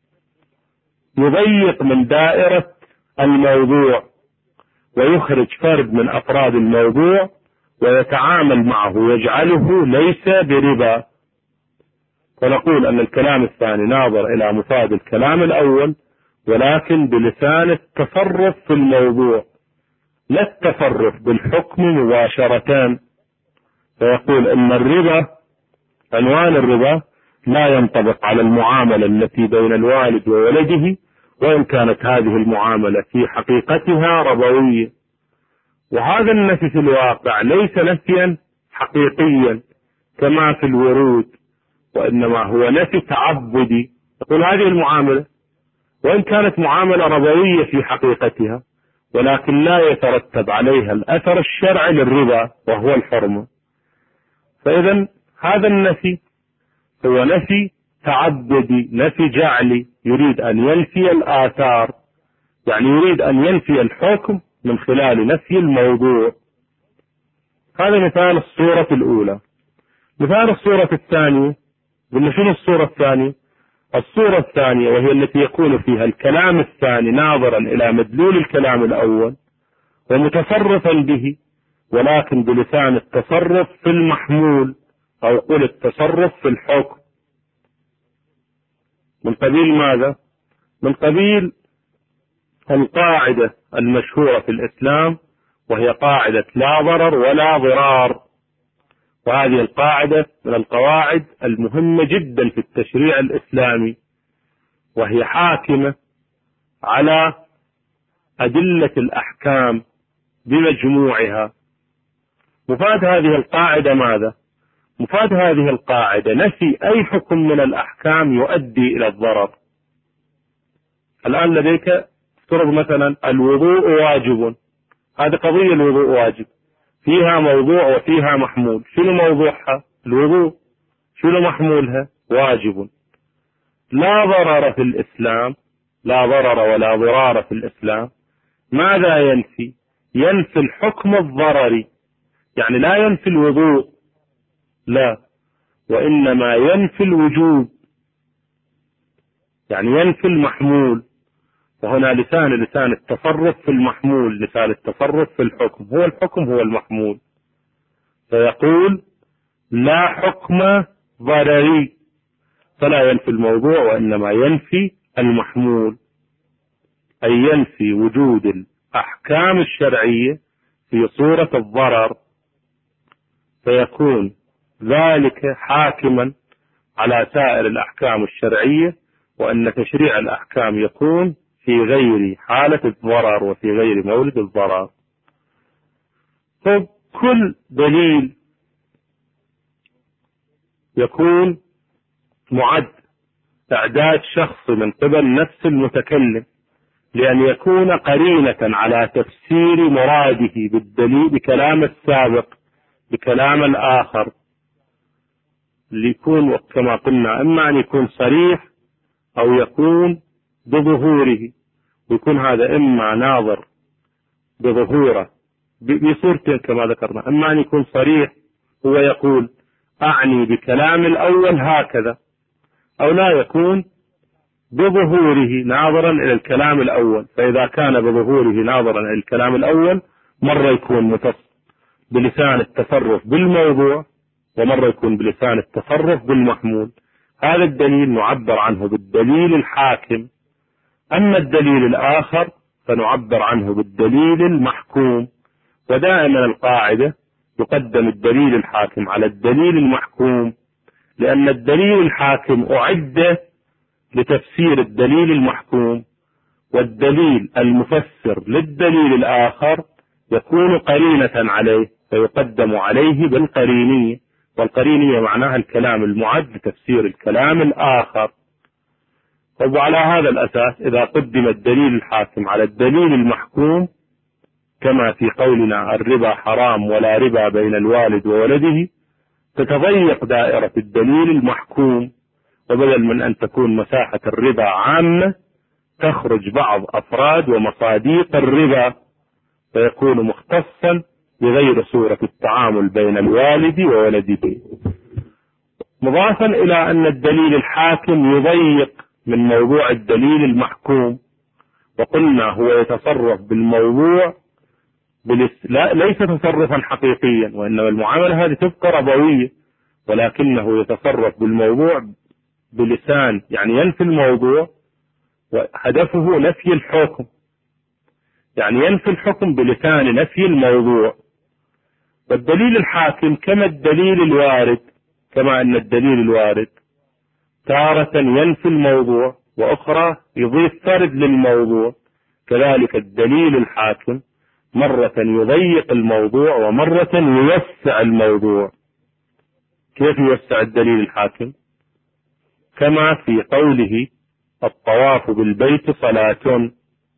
S1: يضيق من دائرة الموضوع ويخرج فرد من أفراد الموضوع ويتعامل معه ويجعله ليس بربا. فنقول أن الكلام الثاني ناظر إلى مفاد الكلام الأول، ولكن بلسان التصرف في الموضوع، لا التصرف بالحكم مباشرة. فيقول أن الربا، عنوان الربا لا ينطبق على المعاملة التي بين الوالد وولده، وإن كانت هذه المعاملة في حقيقتها ربوية. وهذا النفي في الواقع ليس نفيا حقيقيا كما في الورود، وإنما هو نفي تعبدي. يقول هذه المعاملة وإن كانت معاملة ربوية في حقيقتها، ولكن لا يترتب عليها الأثر الشرعي للربا وهو الحرمة. فإذا هذا النفي هو نفي تعبدي، نفي جعلي، يريد أن ينفي الآثار، يعني يريد أن ينفي الحكم من خلال نفي الموضوع. هذا مثال الصورة الأولى. مثال الصورة الثانية، قلنا شنو الصورة الثانية؟ الصورة الثانية وهي التي يكون فيها الكلام الثاني ناظرا إلى مدلول الكلام الأول ومتصرفا به، ولكن بلسان التصرف في المحمول، أو قل التصرف في الحكم. من قبيل ماذا؟ من قبيل القاعدة المشهورة في الإسلام، وهي قاعدة لا ضرر ولا ضرار. وهذه القاعدة من القواعد المهمة جدا في التشريع الإسلامي، وهي حاكمة على أدلة الأحكام بمجموعها. مفاد هذه القاعدة ماذا؟ مفاد هذه القاعدة نفي أي حكم من الأحكام يؤدي إلى الضرر. الآن لديك افترض مثلا الوضوء واجب، هذه قضية الوضوء واجب، فيها موضوع وفيها محمول. شنو موضوعها؟ الوضوء. شنو محمولها؟ واجب. لا ضرر في الإسلام، لا ضرر ولا ضرار في الإسلام. ماذا ينفي؟ ينفي الحكم الضرري، يعني لا ينفي الوضوء، لا، وإنما ينفي الوجوب، يعني ينفي المحمول. وهنا لسان لسان التصرف في المحمول، لسان التصرف في الحكم، هو الحكم هو المحمول. فيقول لا حكم ضرري، فلا ينفي الموضوع وإنما ينفي المحمول، أي ينفي وجود الأحكام الشرعية في صورة الضرر، فيكون ذلك حاكما على سائر الأحكام الشرعية، وأن تشريع الأحكام يكون في غير حالة الضرر وفي غير مورد الضرر. فكل دليل يكون معد إعداد شخص من قبل نفس المتكلم لأن يكون قرينة على تفسير مراده بالدليل بكلام السابق بكلام الآخر، ليكون كما قلنا إما أن يكون صريح أو يكون بظهوره، ويكون هذا إما ناظر بظهوره بصورتين كما ذكرنا، إما أن يكون صريح هو يقول أعني بكلام الأول هكذا، أو لا يكون بظهوره ناظرا إلى الكلام الأول. فإذا كان بظهوره ناظرا إلى الكلام الأول مرة يكون متصل بلسان التصرف بالموضوع، ومرة يكون بلسان التصرف بالمحمول. هذا الدليل نعبر عنه بالدليل الحاكم. أما الدليل الآخر فنعبر عنه بالدليل المحكوم. ودائما القاعدة يقدم الدليل الحاكم على الدليل المحكوم، لأن الدليل الحاكم أعد لتفسير الدليل المحكوم، والدليل المفسر للدليل الآخر يكون قرينة عليه فيقدم عليه بالقرينية، والقرينية معناها الكلام المعد لتفسير الكلام الآخر. وعلى هذا الأساس إذا قدم الدليل الحاكم على الدليل المحكوم، كما في قولنا الربا حرام ولا ربا بين الوالد وولده، تتضيق دائرة الدليل المحكوم، وبدل من أن تكون مساحة الربا عامة تخرج بعض أفراد ومصاديق الربا فيكون مختصا بغير صورة التعامل بين الوالد وولده. مضافا إلى أن الدليل الحاكم يضيق من موضوع الدليل المحكوم، وقلنا هو يتصرف بالموضوع بلس... لا ليس تصرفا حقيقيا، وإنما المعاملة هذه تبقى ربوية، ولكنه يتصرف بالموضوع بلسان يعني ينفي الموضوع، وهدفه نفي الحكم، يعني ينفي الحكم بلسان نفي الموضوع. والدليل الحاكم كما الدليل الوارد، كما أن الدليل الوارد تارة ينفي الموضوع وأخرى يضيف فرد للموضوع، كذلك الدليل الحاكم مرة يضيق الموضوع ومرة يوسع الموضوع. كيف يوسع الدليل الحاكم؟ كما في قوله الطواف بالبيت صلاة.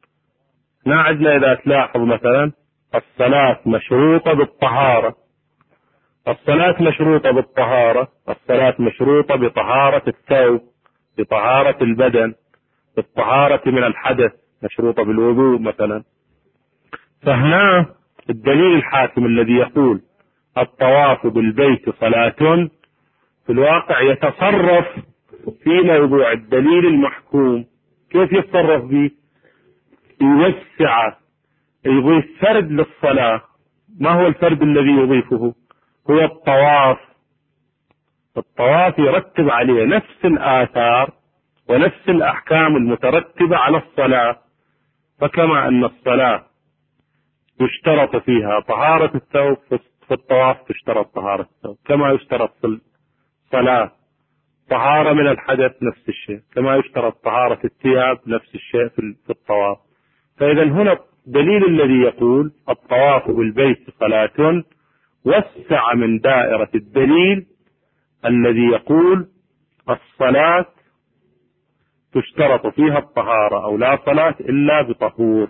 S1: نعدنا إذا تلاحظ مثلا الصلاة مشروطة بالطهارة، الصلاة مشروطة بالطهارة، الصلاة مشروطة بطهارة الثوب، بطهارة البدن، بالطهارة من الحدث، مشروطة بالوضوء مثلا. فهنا الدليل الحاكم الذي يقول الطواف بالبيت صلاة في الواقع يتصرف في موضوع الدليل المحكوم. كيف يتصرف به؟ يوسع، يضيف فرد للصلاة. ما هو الفرد الذي يضيفه؟ هو الطواف. الطواف يرتب عليه نفس الآثار ونفس الأحكام المترتبة على الصلاة. فكما أن الصلاة يشترط فيها طهارة الثوب، في الطواف تشترط طهارة الثوب. كما يشترط في الصلاة طهارة من الحدث نفس الشيء، كما يشترط طهارة الثياب نفس الشيء في الطواف. فإذا هنا الدليل الذي يقول الطواف بالبيت صلاة وسع من دائرة الدليل الذي يقول الصلاة تشترط فيها الطهارة أو لا صلاة إلا بطهور.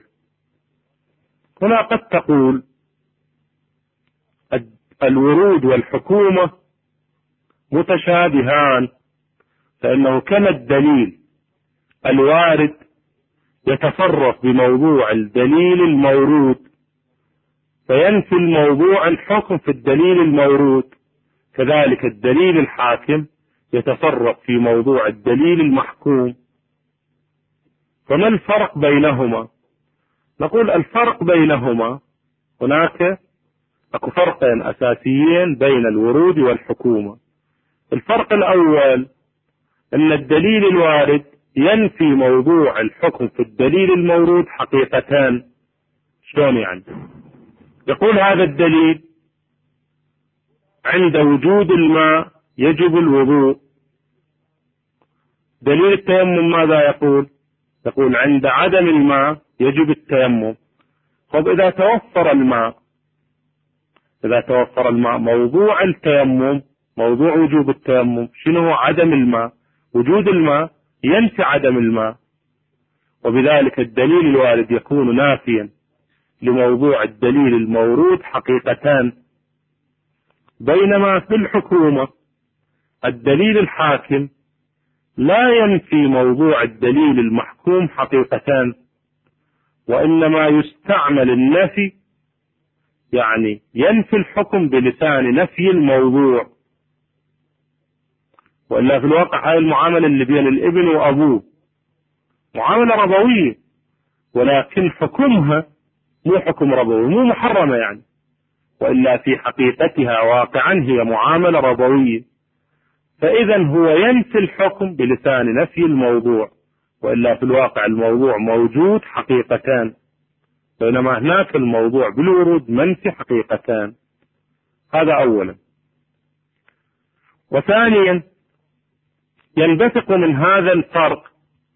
S1: هنا قد تقول الورود والحكومة متشابهان، فإنه كما الدليل الوارد يتصرف بموضوع الدليل المورود فينفي الموضوع الحكم في الدليل المورود، كذلك الدليل الحاكم يتصرف في موضوع الدليل المحكوم. فما الفرق بينهما؟ نقول الفرق بينهما هناك أكو فرقين أساسيين بين الورود والحكومة. الفرق الأول أن الدليل الوارد ينفي موضوع الحكم في الدليل المورود حقيقتان. شلون يعني؟ يقول هذا الدليل عند وجود الماء يجب الوضوء. دليل التيمم ماذا يقول؟ يقول عند عدم الماء يجب التيمم. طب إذا توفر الماء إذا توفر الماء موضوع التيمم، موضوع وجوب التيمم شنو هو؟ عدم الماء. وجود الماء ينفي عدم الماء، وبذلك الدليل الوارد يكون نافيا لموضوع الدليل المورود حقيقتان. بينما في الحكومة الدليل الحاكم لا ينفي موضوع الدليل المحكوم حقيقتان، وإنما يستعمل النفي، يعني ينفي الحكم بلسان نفي الموضوع. وإلا في الواقع هاي المعاملة اللي بين الابن وأبوه معاملة ربوية، ولكن حكمها مو حكم ربوي، مو محرمة يعني، وإلا في حقيقتها واقعا هي معاملة ربوية. فإذا هو ينفي الحكم بلسان نفي الموضوع، وإلا في الواقع الموضوع موجود حقيقتان، بينما هناك الموضوع بالورود منفي حقيقتان. هذا أولا. وثانيا ينبثق من هذا الفرق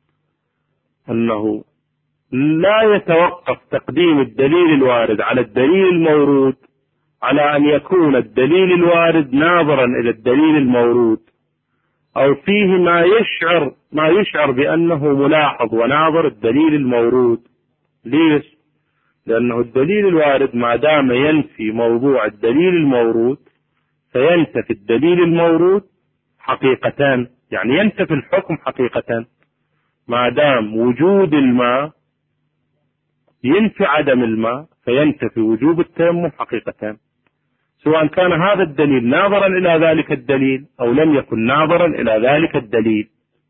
S1: أنه لا يتوقف تقديم الدليل الوارد على الدليل المورود على أن يكون الدليل الوارد ناظرا إلى الدليل المورود، أو فيه ما يشعر ما يشعر بأنه ملاحظ وناظر الدليل المورود. ليش؟ لأنه الدليل الوارد ما دام ينفي موضوع الدليل المورود فينتفي الدليل المورود حقيقتان، يعني ينتفي الحكم حقيقتان. ما دام وجود الماء ينفي عدم الماء فينتفي وجوب التيمم حقيقتان، سواء كان هذا الدليل ناظرا إلى ذلك الدليل أو لم يكن ناظرا إلى ذلك الدليل.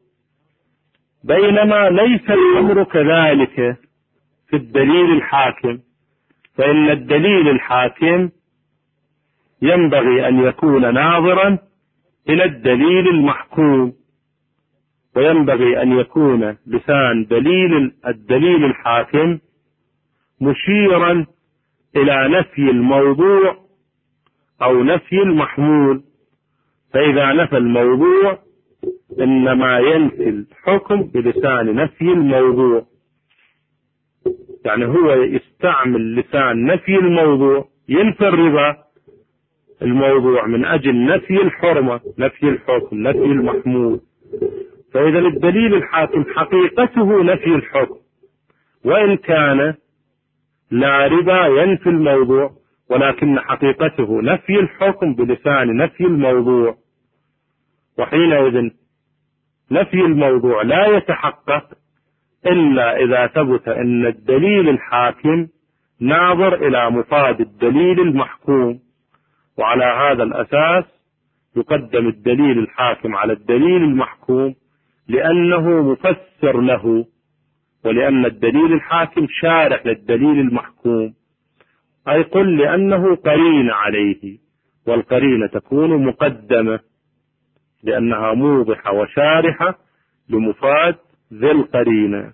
S1: بينما ليس الأمر كذلك في الدليل الحاكم، فإن الدليل الحاكم ينبغي أن يكون ناظرا إلى الدليل المحكوم، وينبغي أن يكون لسان دليل الدليل الحاكم مشيرا إلى نفي الموضوع أو نفي المحمول. فإذا نفى الموضوع إنما ينفي الحكم بلسان نفي الموضوع، يعني هو يستعمل لسان نفي الموضوع، ينفي الربا الموضوع من أجل نفي الحرمة، نفي الحكم، نفي المحمول. فإذا الدليل الحاكم حقيقته نفي الحكم، وإن كان لا ربا ينفي الموضوع، ولكن حقيقته نفي الحكم بلسان نفي الموضوع. وحينئذ نفي الموضوع لا يتحقق إلا إذا ثبت أن الدليل الحاكم ناظر إلى مفاد الدليل المحكوم، وعلى هذا الأساس يقدم الدليل الحاكم على الدليل المحكوم لأنه مفسر له، ولأن الدليل الحاكم شارح للدليل المحكوم، أي قل لأنه قرين عليه، والقرينة تكون مقدمة لأنها موضحة وشارحة لمفاد ذي القرينة.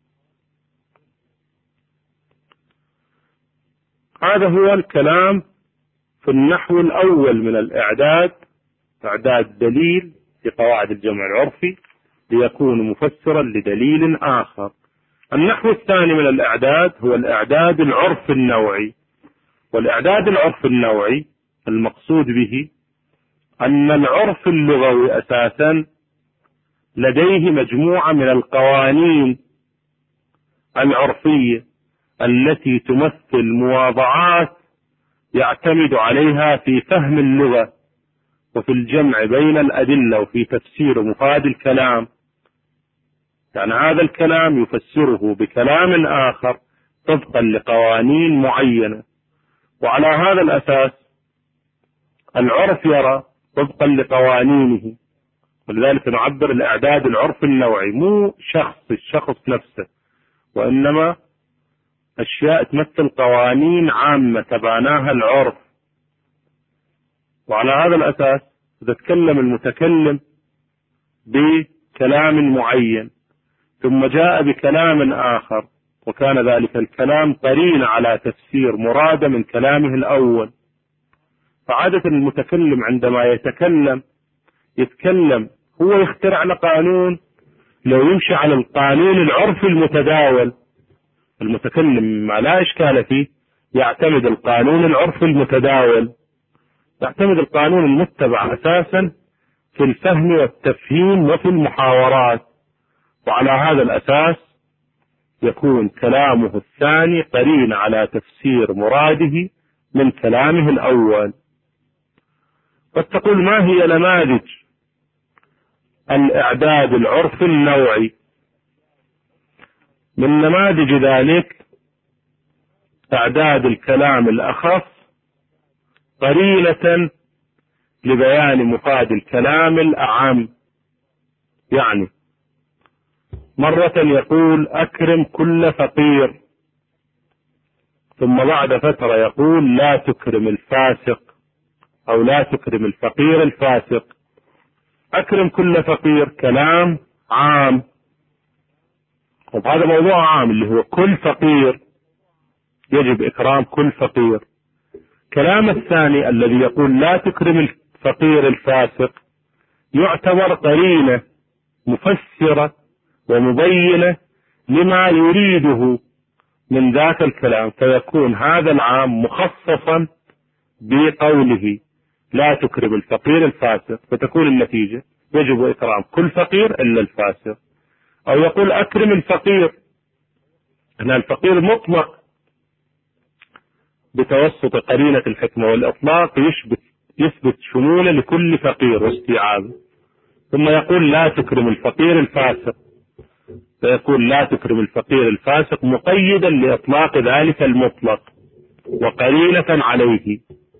S1: هذا هو الكلام في النحو الأول من الإعداد، إعداد دليل في قواعد الجمع العرفي ليكون مفسرا لدليل آخر. النحو الثاني من الإعداد هو الإعداد العرف النوعي. والإعداد العرف النوعي المقصود به أن العرف اللغوي أساسا لديه مجموعة من القوانين العرفية التي تمثل مواضعات يعتمد عليها في فهم اللغة وفي الجمع بين الأدلة وفي تفسير مفاد الكلام، يعني هذا الكلام يفسره بكلام آخر طبقا لقوانين معينة، وعلى هذا الأساس العرف يرى طبقا لقوانينه. ولذلك نعبر الإعداد العرف النوعي، مو شخص الشخص نفسه، وإنما أشياء تمثل قوانين عامة تبعناها العرف. وعلى هذا الأساس إذا تكلم المتكلم بكلام معين ثم جاء بكلام آخر وكان ذلك الكلام قرين على تفسير مراد من كلامه الأول، فعادة المتكلم عندما يتكلم يتكلم هو يخترع له قانون لو يمشي على القانون العرفي المتداول. المتكلم ما لا إشكال فيه يعتمد القانون العرفي المتداول، يعتمد القانون المتبع أساسا في الفهم والتفهيم وفي المحاورات، وعلى هذا الأساس يكون كلامه الثاني قرين على تفسير مراده من كلامه الأول. قد تقول ما هي نماذج الإعداد العرفي النوعي؟ من نماذج ذلك إعداد الكلام الأخص قرينة لبيان مفاد الكلام الأعم. يعني مرة يقول أكرم كل فقير، ثم بعد فترة يقول لا تكرم الفاسق أو لا تكرم الفقير الفاسق. أكرم كل فقير كلام عام، وهذا موضوع عام اللي هو كل فقير يجب إكرام كل فقير. كلام الثاني الذي يقول لا تكرم الفقير الفاسق يعتبر قرينة مفسرة ومبينة لما يريده من ذاك الكلام، فيكون هذا العام مخصصا بقوله لا تكرم الفقير الفاسق، فتكون النتيجة يجب إكرام كل فقير إلا الفاسق. أو يقول أكرم الفقير، أن الفقير مطلق بتوسط قرينة الحكمة والإطلاق يثبت يثبت شموله لكل فقير واستيعابه. ثم يقول لا تكرم الفقير الفاسق، فيقول لا تكرم الفقير الفاسق مقيدا لإطلاق ذلك المطلق وقرينة عليه.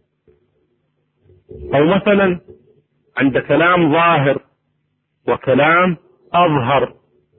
S1: أو مثلا عند كلام ظاهر وكلام أظهر،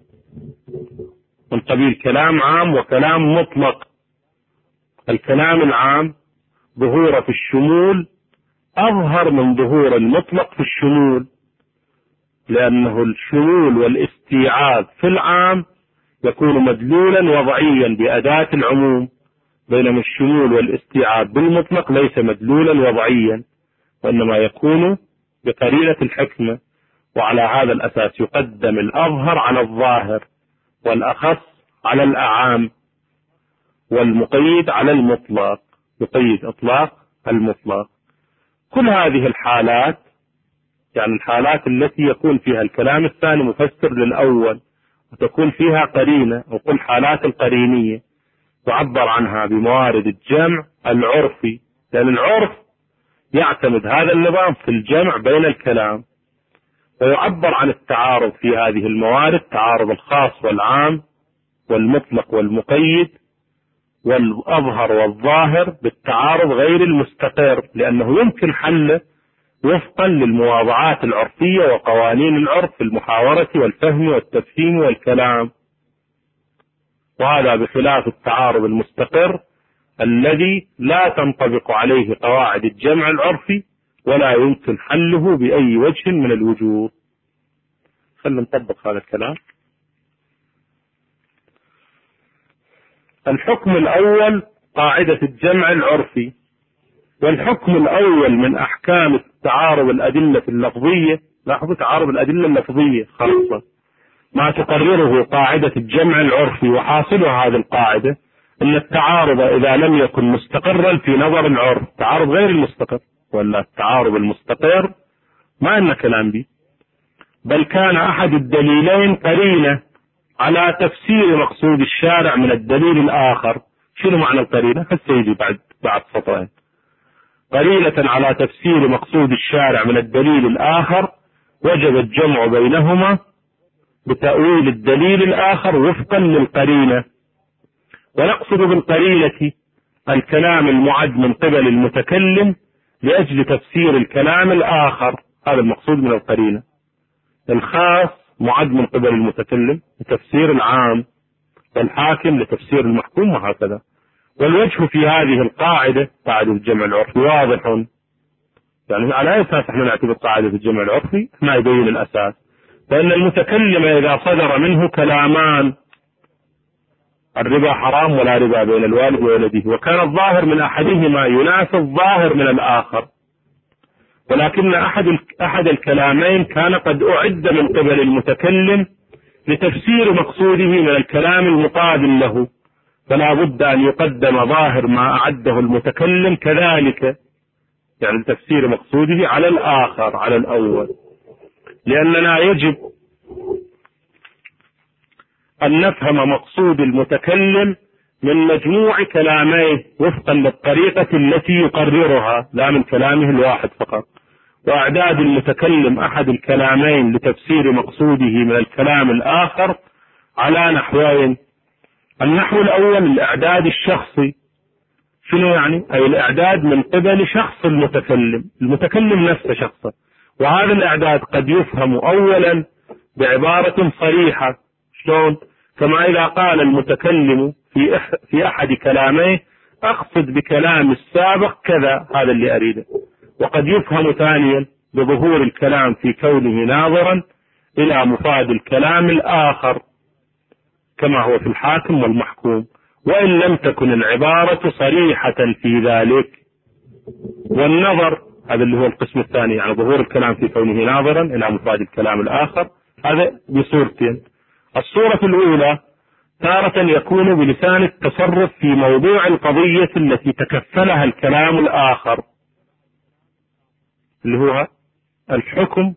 S1: من قبيل كلام عام وكلام مطلق. الكلام العام ظهوره في الشمول أظهر من ظهور المطلق في الشمول، لأنه الشمول والاستيعاب في العام يكون مدلولا وضعيا بأداة العموم، بينما الشمول والاستيعاب بالمطلق ليس مدلولا وضعيا، وإنما يكون بقرينة الحكمة. وعلى هذا الأساس يقدم الأظهر على الظاهر، والأخص على الأعام، والمقيد على المطلق، يقيد إطلاق المطلق. كل هذه الحالات، يعني الحالات التي يكون فيها الكلام الثاني مفسر للأول وتكون فيها قرينة، أو كل حالات القرينية تعبر عنها بموارد الجمع العرفي، لأن العرف يعتمد هذا النظام في الجمع بين الكلام، ويعبر عن التعارض في هذه الموارد، تعارض الخاص والعام والمطلق والمقيد والأظهر والظاهر بالتعارض غير المستقر، لأنه يمكن حله وفقا للمواضعات العرفية وقوانين العرف في المحاورة والفهم والتفهيم والكلام، وهذا بخلاف التعارض المستقر الذي لا تنطبق عليه قواعد الجمع العرفي ولا يمكن حله بأي وجه من الوجوه. خلينا نطبق هذا الكلام. الحكم الأول قاعدة الجمع العرفي. والحكم الأول من أحكام تعارض الأدلة اللفظية، لاحظوا تعارض الأدلة اللفظية خاصة، ما تقرره قاعدة الجمع العرفي، وحاصلها هذه القاعدة أن التعارض إذا لم يكن مستقرا في نظر العرف، تعارض غير المستقر، ولا التعارض المستقر ما أن كلام به، بل كان أحد الدليلين قرينة على تفسير مقصود الشارع من الدليل الآخر. شنو معنى القرينة؟ هسه يجي بعد بعد سطرين. قرينة على تفسير مقصود الشارع من الدليل الآخر وجب الجمع بينهما بتأويل الدليل الآخر وفقا للقرينة. ونقصد بالقرينة الكلام المعد من قبل المتكلم لأجل تفسير الكلام الآخر، هذا المقصود من القرينة. الخاص معد من قبل المتكلم لتفسير العام، والحاكم لتفسير المحكوم، وهكذا. والوجه في هذه القاعدة قاعدة الجمع العرفي واضح، يعني على أي أساس احنا نعتبر قاعدة الجمع العرفي؟ ما يبين الأساس. فإن المتكلم إذا صدر منه كلامان الربا حرام ولا ربا بين الوالد وولده، وكان الظاهر من أحدهما ينافي الظاهر من الآخر، ولكن أحد أحد الكلامين كان قد أعد من قبل المتكلم لتفسير مقصوده من الكلام المقابل له، فلا بد أن يقدم ظاهر ما أعده المتكلم كذلك، يعني تفسير مقصوده على الآخر على الأول، لأننا يجب أن نفهم مقصود المتكلم من مجموع كلاميه وفقا للطريقة التي يقررها، لا من كلامه الواحد فقط. وأعداد المتكلم أحد الكلامين لتفسير مقصوده من الكلام الآخر على نحوين. النحو الأول الإعداد الشخصي. شنو يعني؟ أي الإعداد من قبل شخص المتكلم، المتكلم نفسه شخصه. وهذا الإعداد قد يفهم أولا بعبارة صريحة، شلون؟ كما إذا قال المتكلم في في أحد كلاميه أقصد بكلام السابق كذا، هذا اللي أريده. وقد يفهم ثانيا بظهور الكلام في كونه ناظرا إلى مفاد الكلام الآخر كما هو في الحاكم والمحكوم، وإن لم تكن العبارة صريحة في ذلك. والنظر هذا اللي هو القسم الثاني، يعني ظهور الكلام في كونه ناظرا إلى مفاد الكلام الآخر، هذا بصورتين. الصورة الأولى تارة يكون بلسان التصرف في موضوع القضية التي تكفلها الكلام الآخر، اللي هو الحكم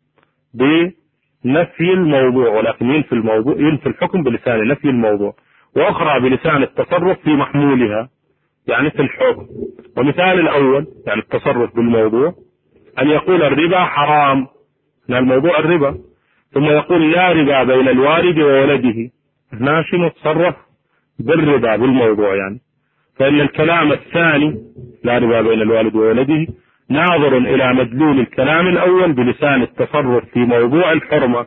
S1: بنفي الموضوع، ولكن ينفي الموضوع ينفي الحكم بلسان نفي الموضوع، وأخرى بلسان التصرف في محمولها يعني في الحكم. ومثال الأول يعني التصرف بالموضوع أن يقول الربا حرام، هنا الموضوع الربا، ثم يقول لا ربا بين الوالد وولده، هنا شنو؟ تصرف بالربا بالموضوع يعني. فإن الكلام الثاني لا ربا بين الوالد وولده ناظر إلى مدلول الكلام الأول بلسان التصرف في موضوع الحرمة،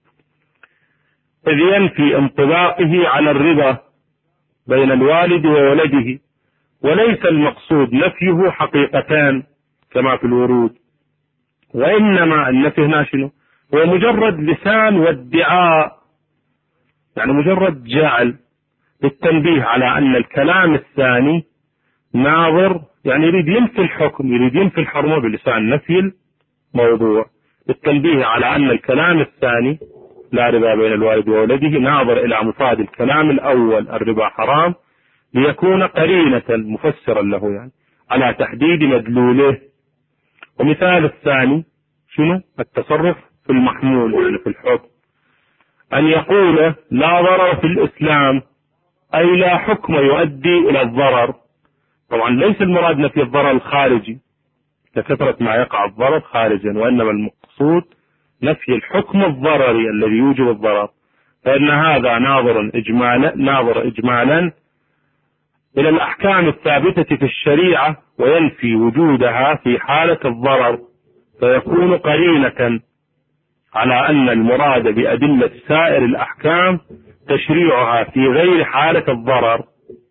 S1: إذ ينفي انطباقه على الربا بين الوالد وولده، وليس المقصود نفيه حقيقتان كما في الورود، وإنما النفي هنا شنو؟ هو مجرد لسان وادعاء، يعني مجرد جعل للتنبيه على أن الكلام الثاني ناظر، يعني يريد ينفي الحكم، يريد ينفي الحرمة بلسان نفي الموضوع، للتنبيه على أن الكلام الثاني لا ربا بين الوالد وولده ناظر إلى مفاد الكلام الأول الربا حرام، ليكون قرينة مفسرا له يعني على تحديد مدلوله. ومثال الثاني شنو؟ التصرف في المحمول يعني في الحكم، أن يقول لا ضرر في الإسلام، أي لا حكم يؤدي إلى الضرر. طبعا ليس المراد نفي الضرر الخارجي كثرة ما يقع الضرر خارجا، وإنما المقصود نفي الحكم الضرري الذي يوجب الضرر، فإن هذا ناظر إجمالا ناظر إجمالا إلى الأحكام الثابتة في الشريعة وينفي وجودها في حالة الضرر، فيكون قرينة على أن المراد بأدلة سائر الأحكام تشريعها في غير حالة الضرر.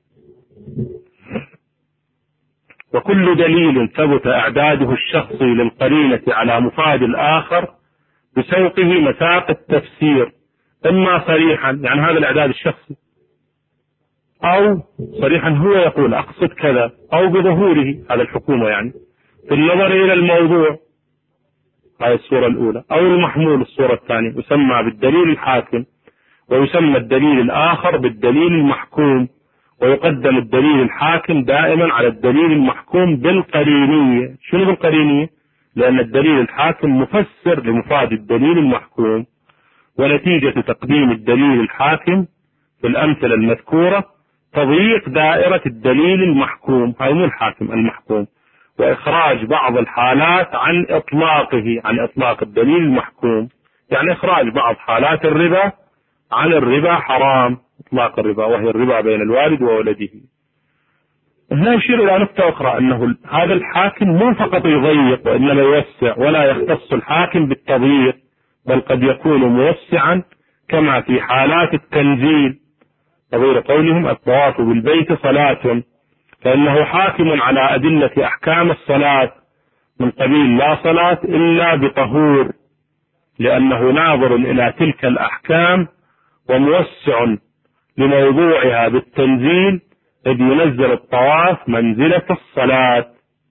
S1: وكل دليل ثبت إعداده الشخصي للقرينة على مفاد الآخر بسوقه مساق التفسير، إما صريحا يعني هذا الإعداد الشخصي، أو صريحا هو يقول أقصد كذا، أو بظهوره هذا الحكومة يعني في النظر إلى الموضوع، هذه الصورة الأولى، أو المحمول الصورة الثانية، يسمى بالدليل الحاكم، ويسمى الدليل الآخر بالدليل المحكوم، ويقدم الدليل الحاكم دائما على الدليل المحكوم بالقرينية. شنو بالقرينية؟ لأن الدليل الحاكم مفسر لمفاد الدليل المحكوم، ونتيجة تقديم الدليل الحاكم في الأمثلة المذكورة تضييق دائرة الدليل المحكوم، هاي مو الحاكم المحكوم، وإخراج بعض الحالات عن إطلاقه، عن إطلاق الدليل المحكوم. يعني إخراج بعض حالات الربا عن الربا حرام، إطلاق الربا، وهي الربا بين الوالد وولده. هنا يشير إلى نقطة أخرى، أنه هذا الحاكم مو فقط يضيق وإنما يوسع، ولا يختص الحاكم بالتضييق، بل قد يكون موسعا كما في حالات التنزيل، نظير قولهم الطواف بالبيت صلاة، فإنه حاكم على أدلة أحكام الصلاة من قبيل لا صلاة إلا بطهور، لأنه ناظر إلى تلك الأحكام وموسع لموضوعها بالتنزيل، إذ ينزل الطواف منزلة الصلاة.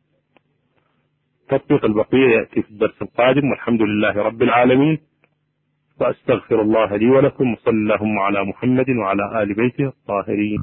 S1: تطبيق البقية يأتي في الدرس القادم، والحمد لله رب العالمين، وأستغفر الله لي ولكم، وصلى اللهم على محمد وعلى آل بيته الطاهرين.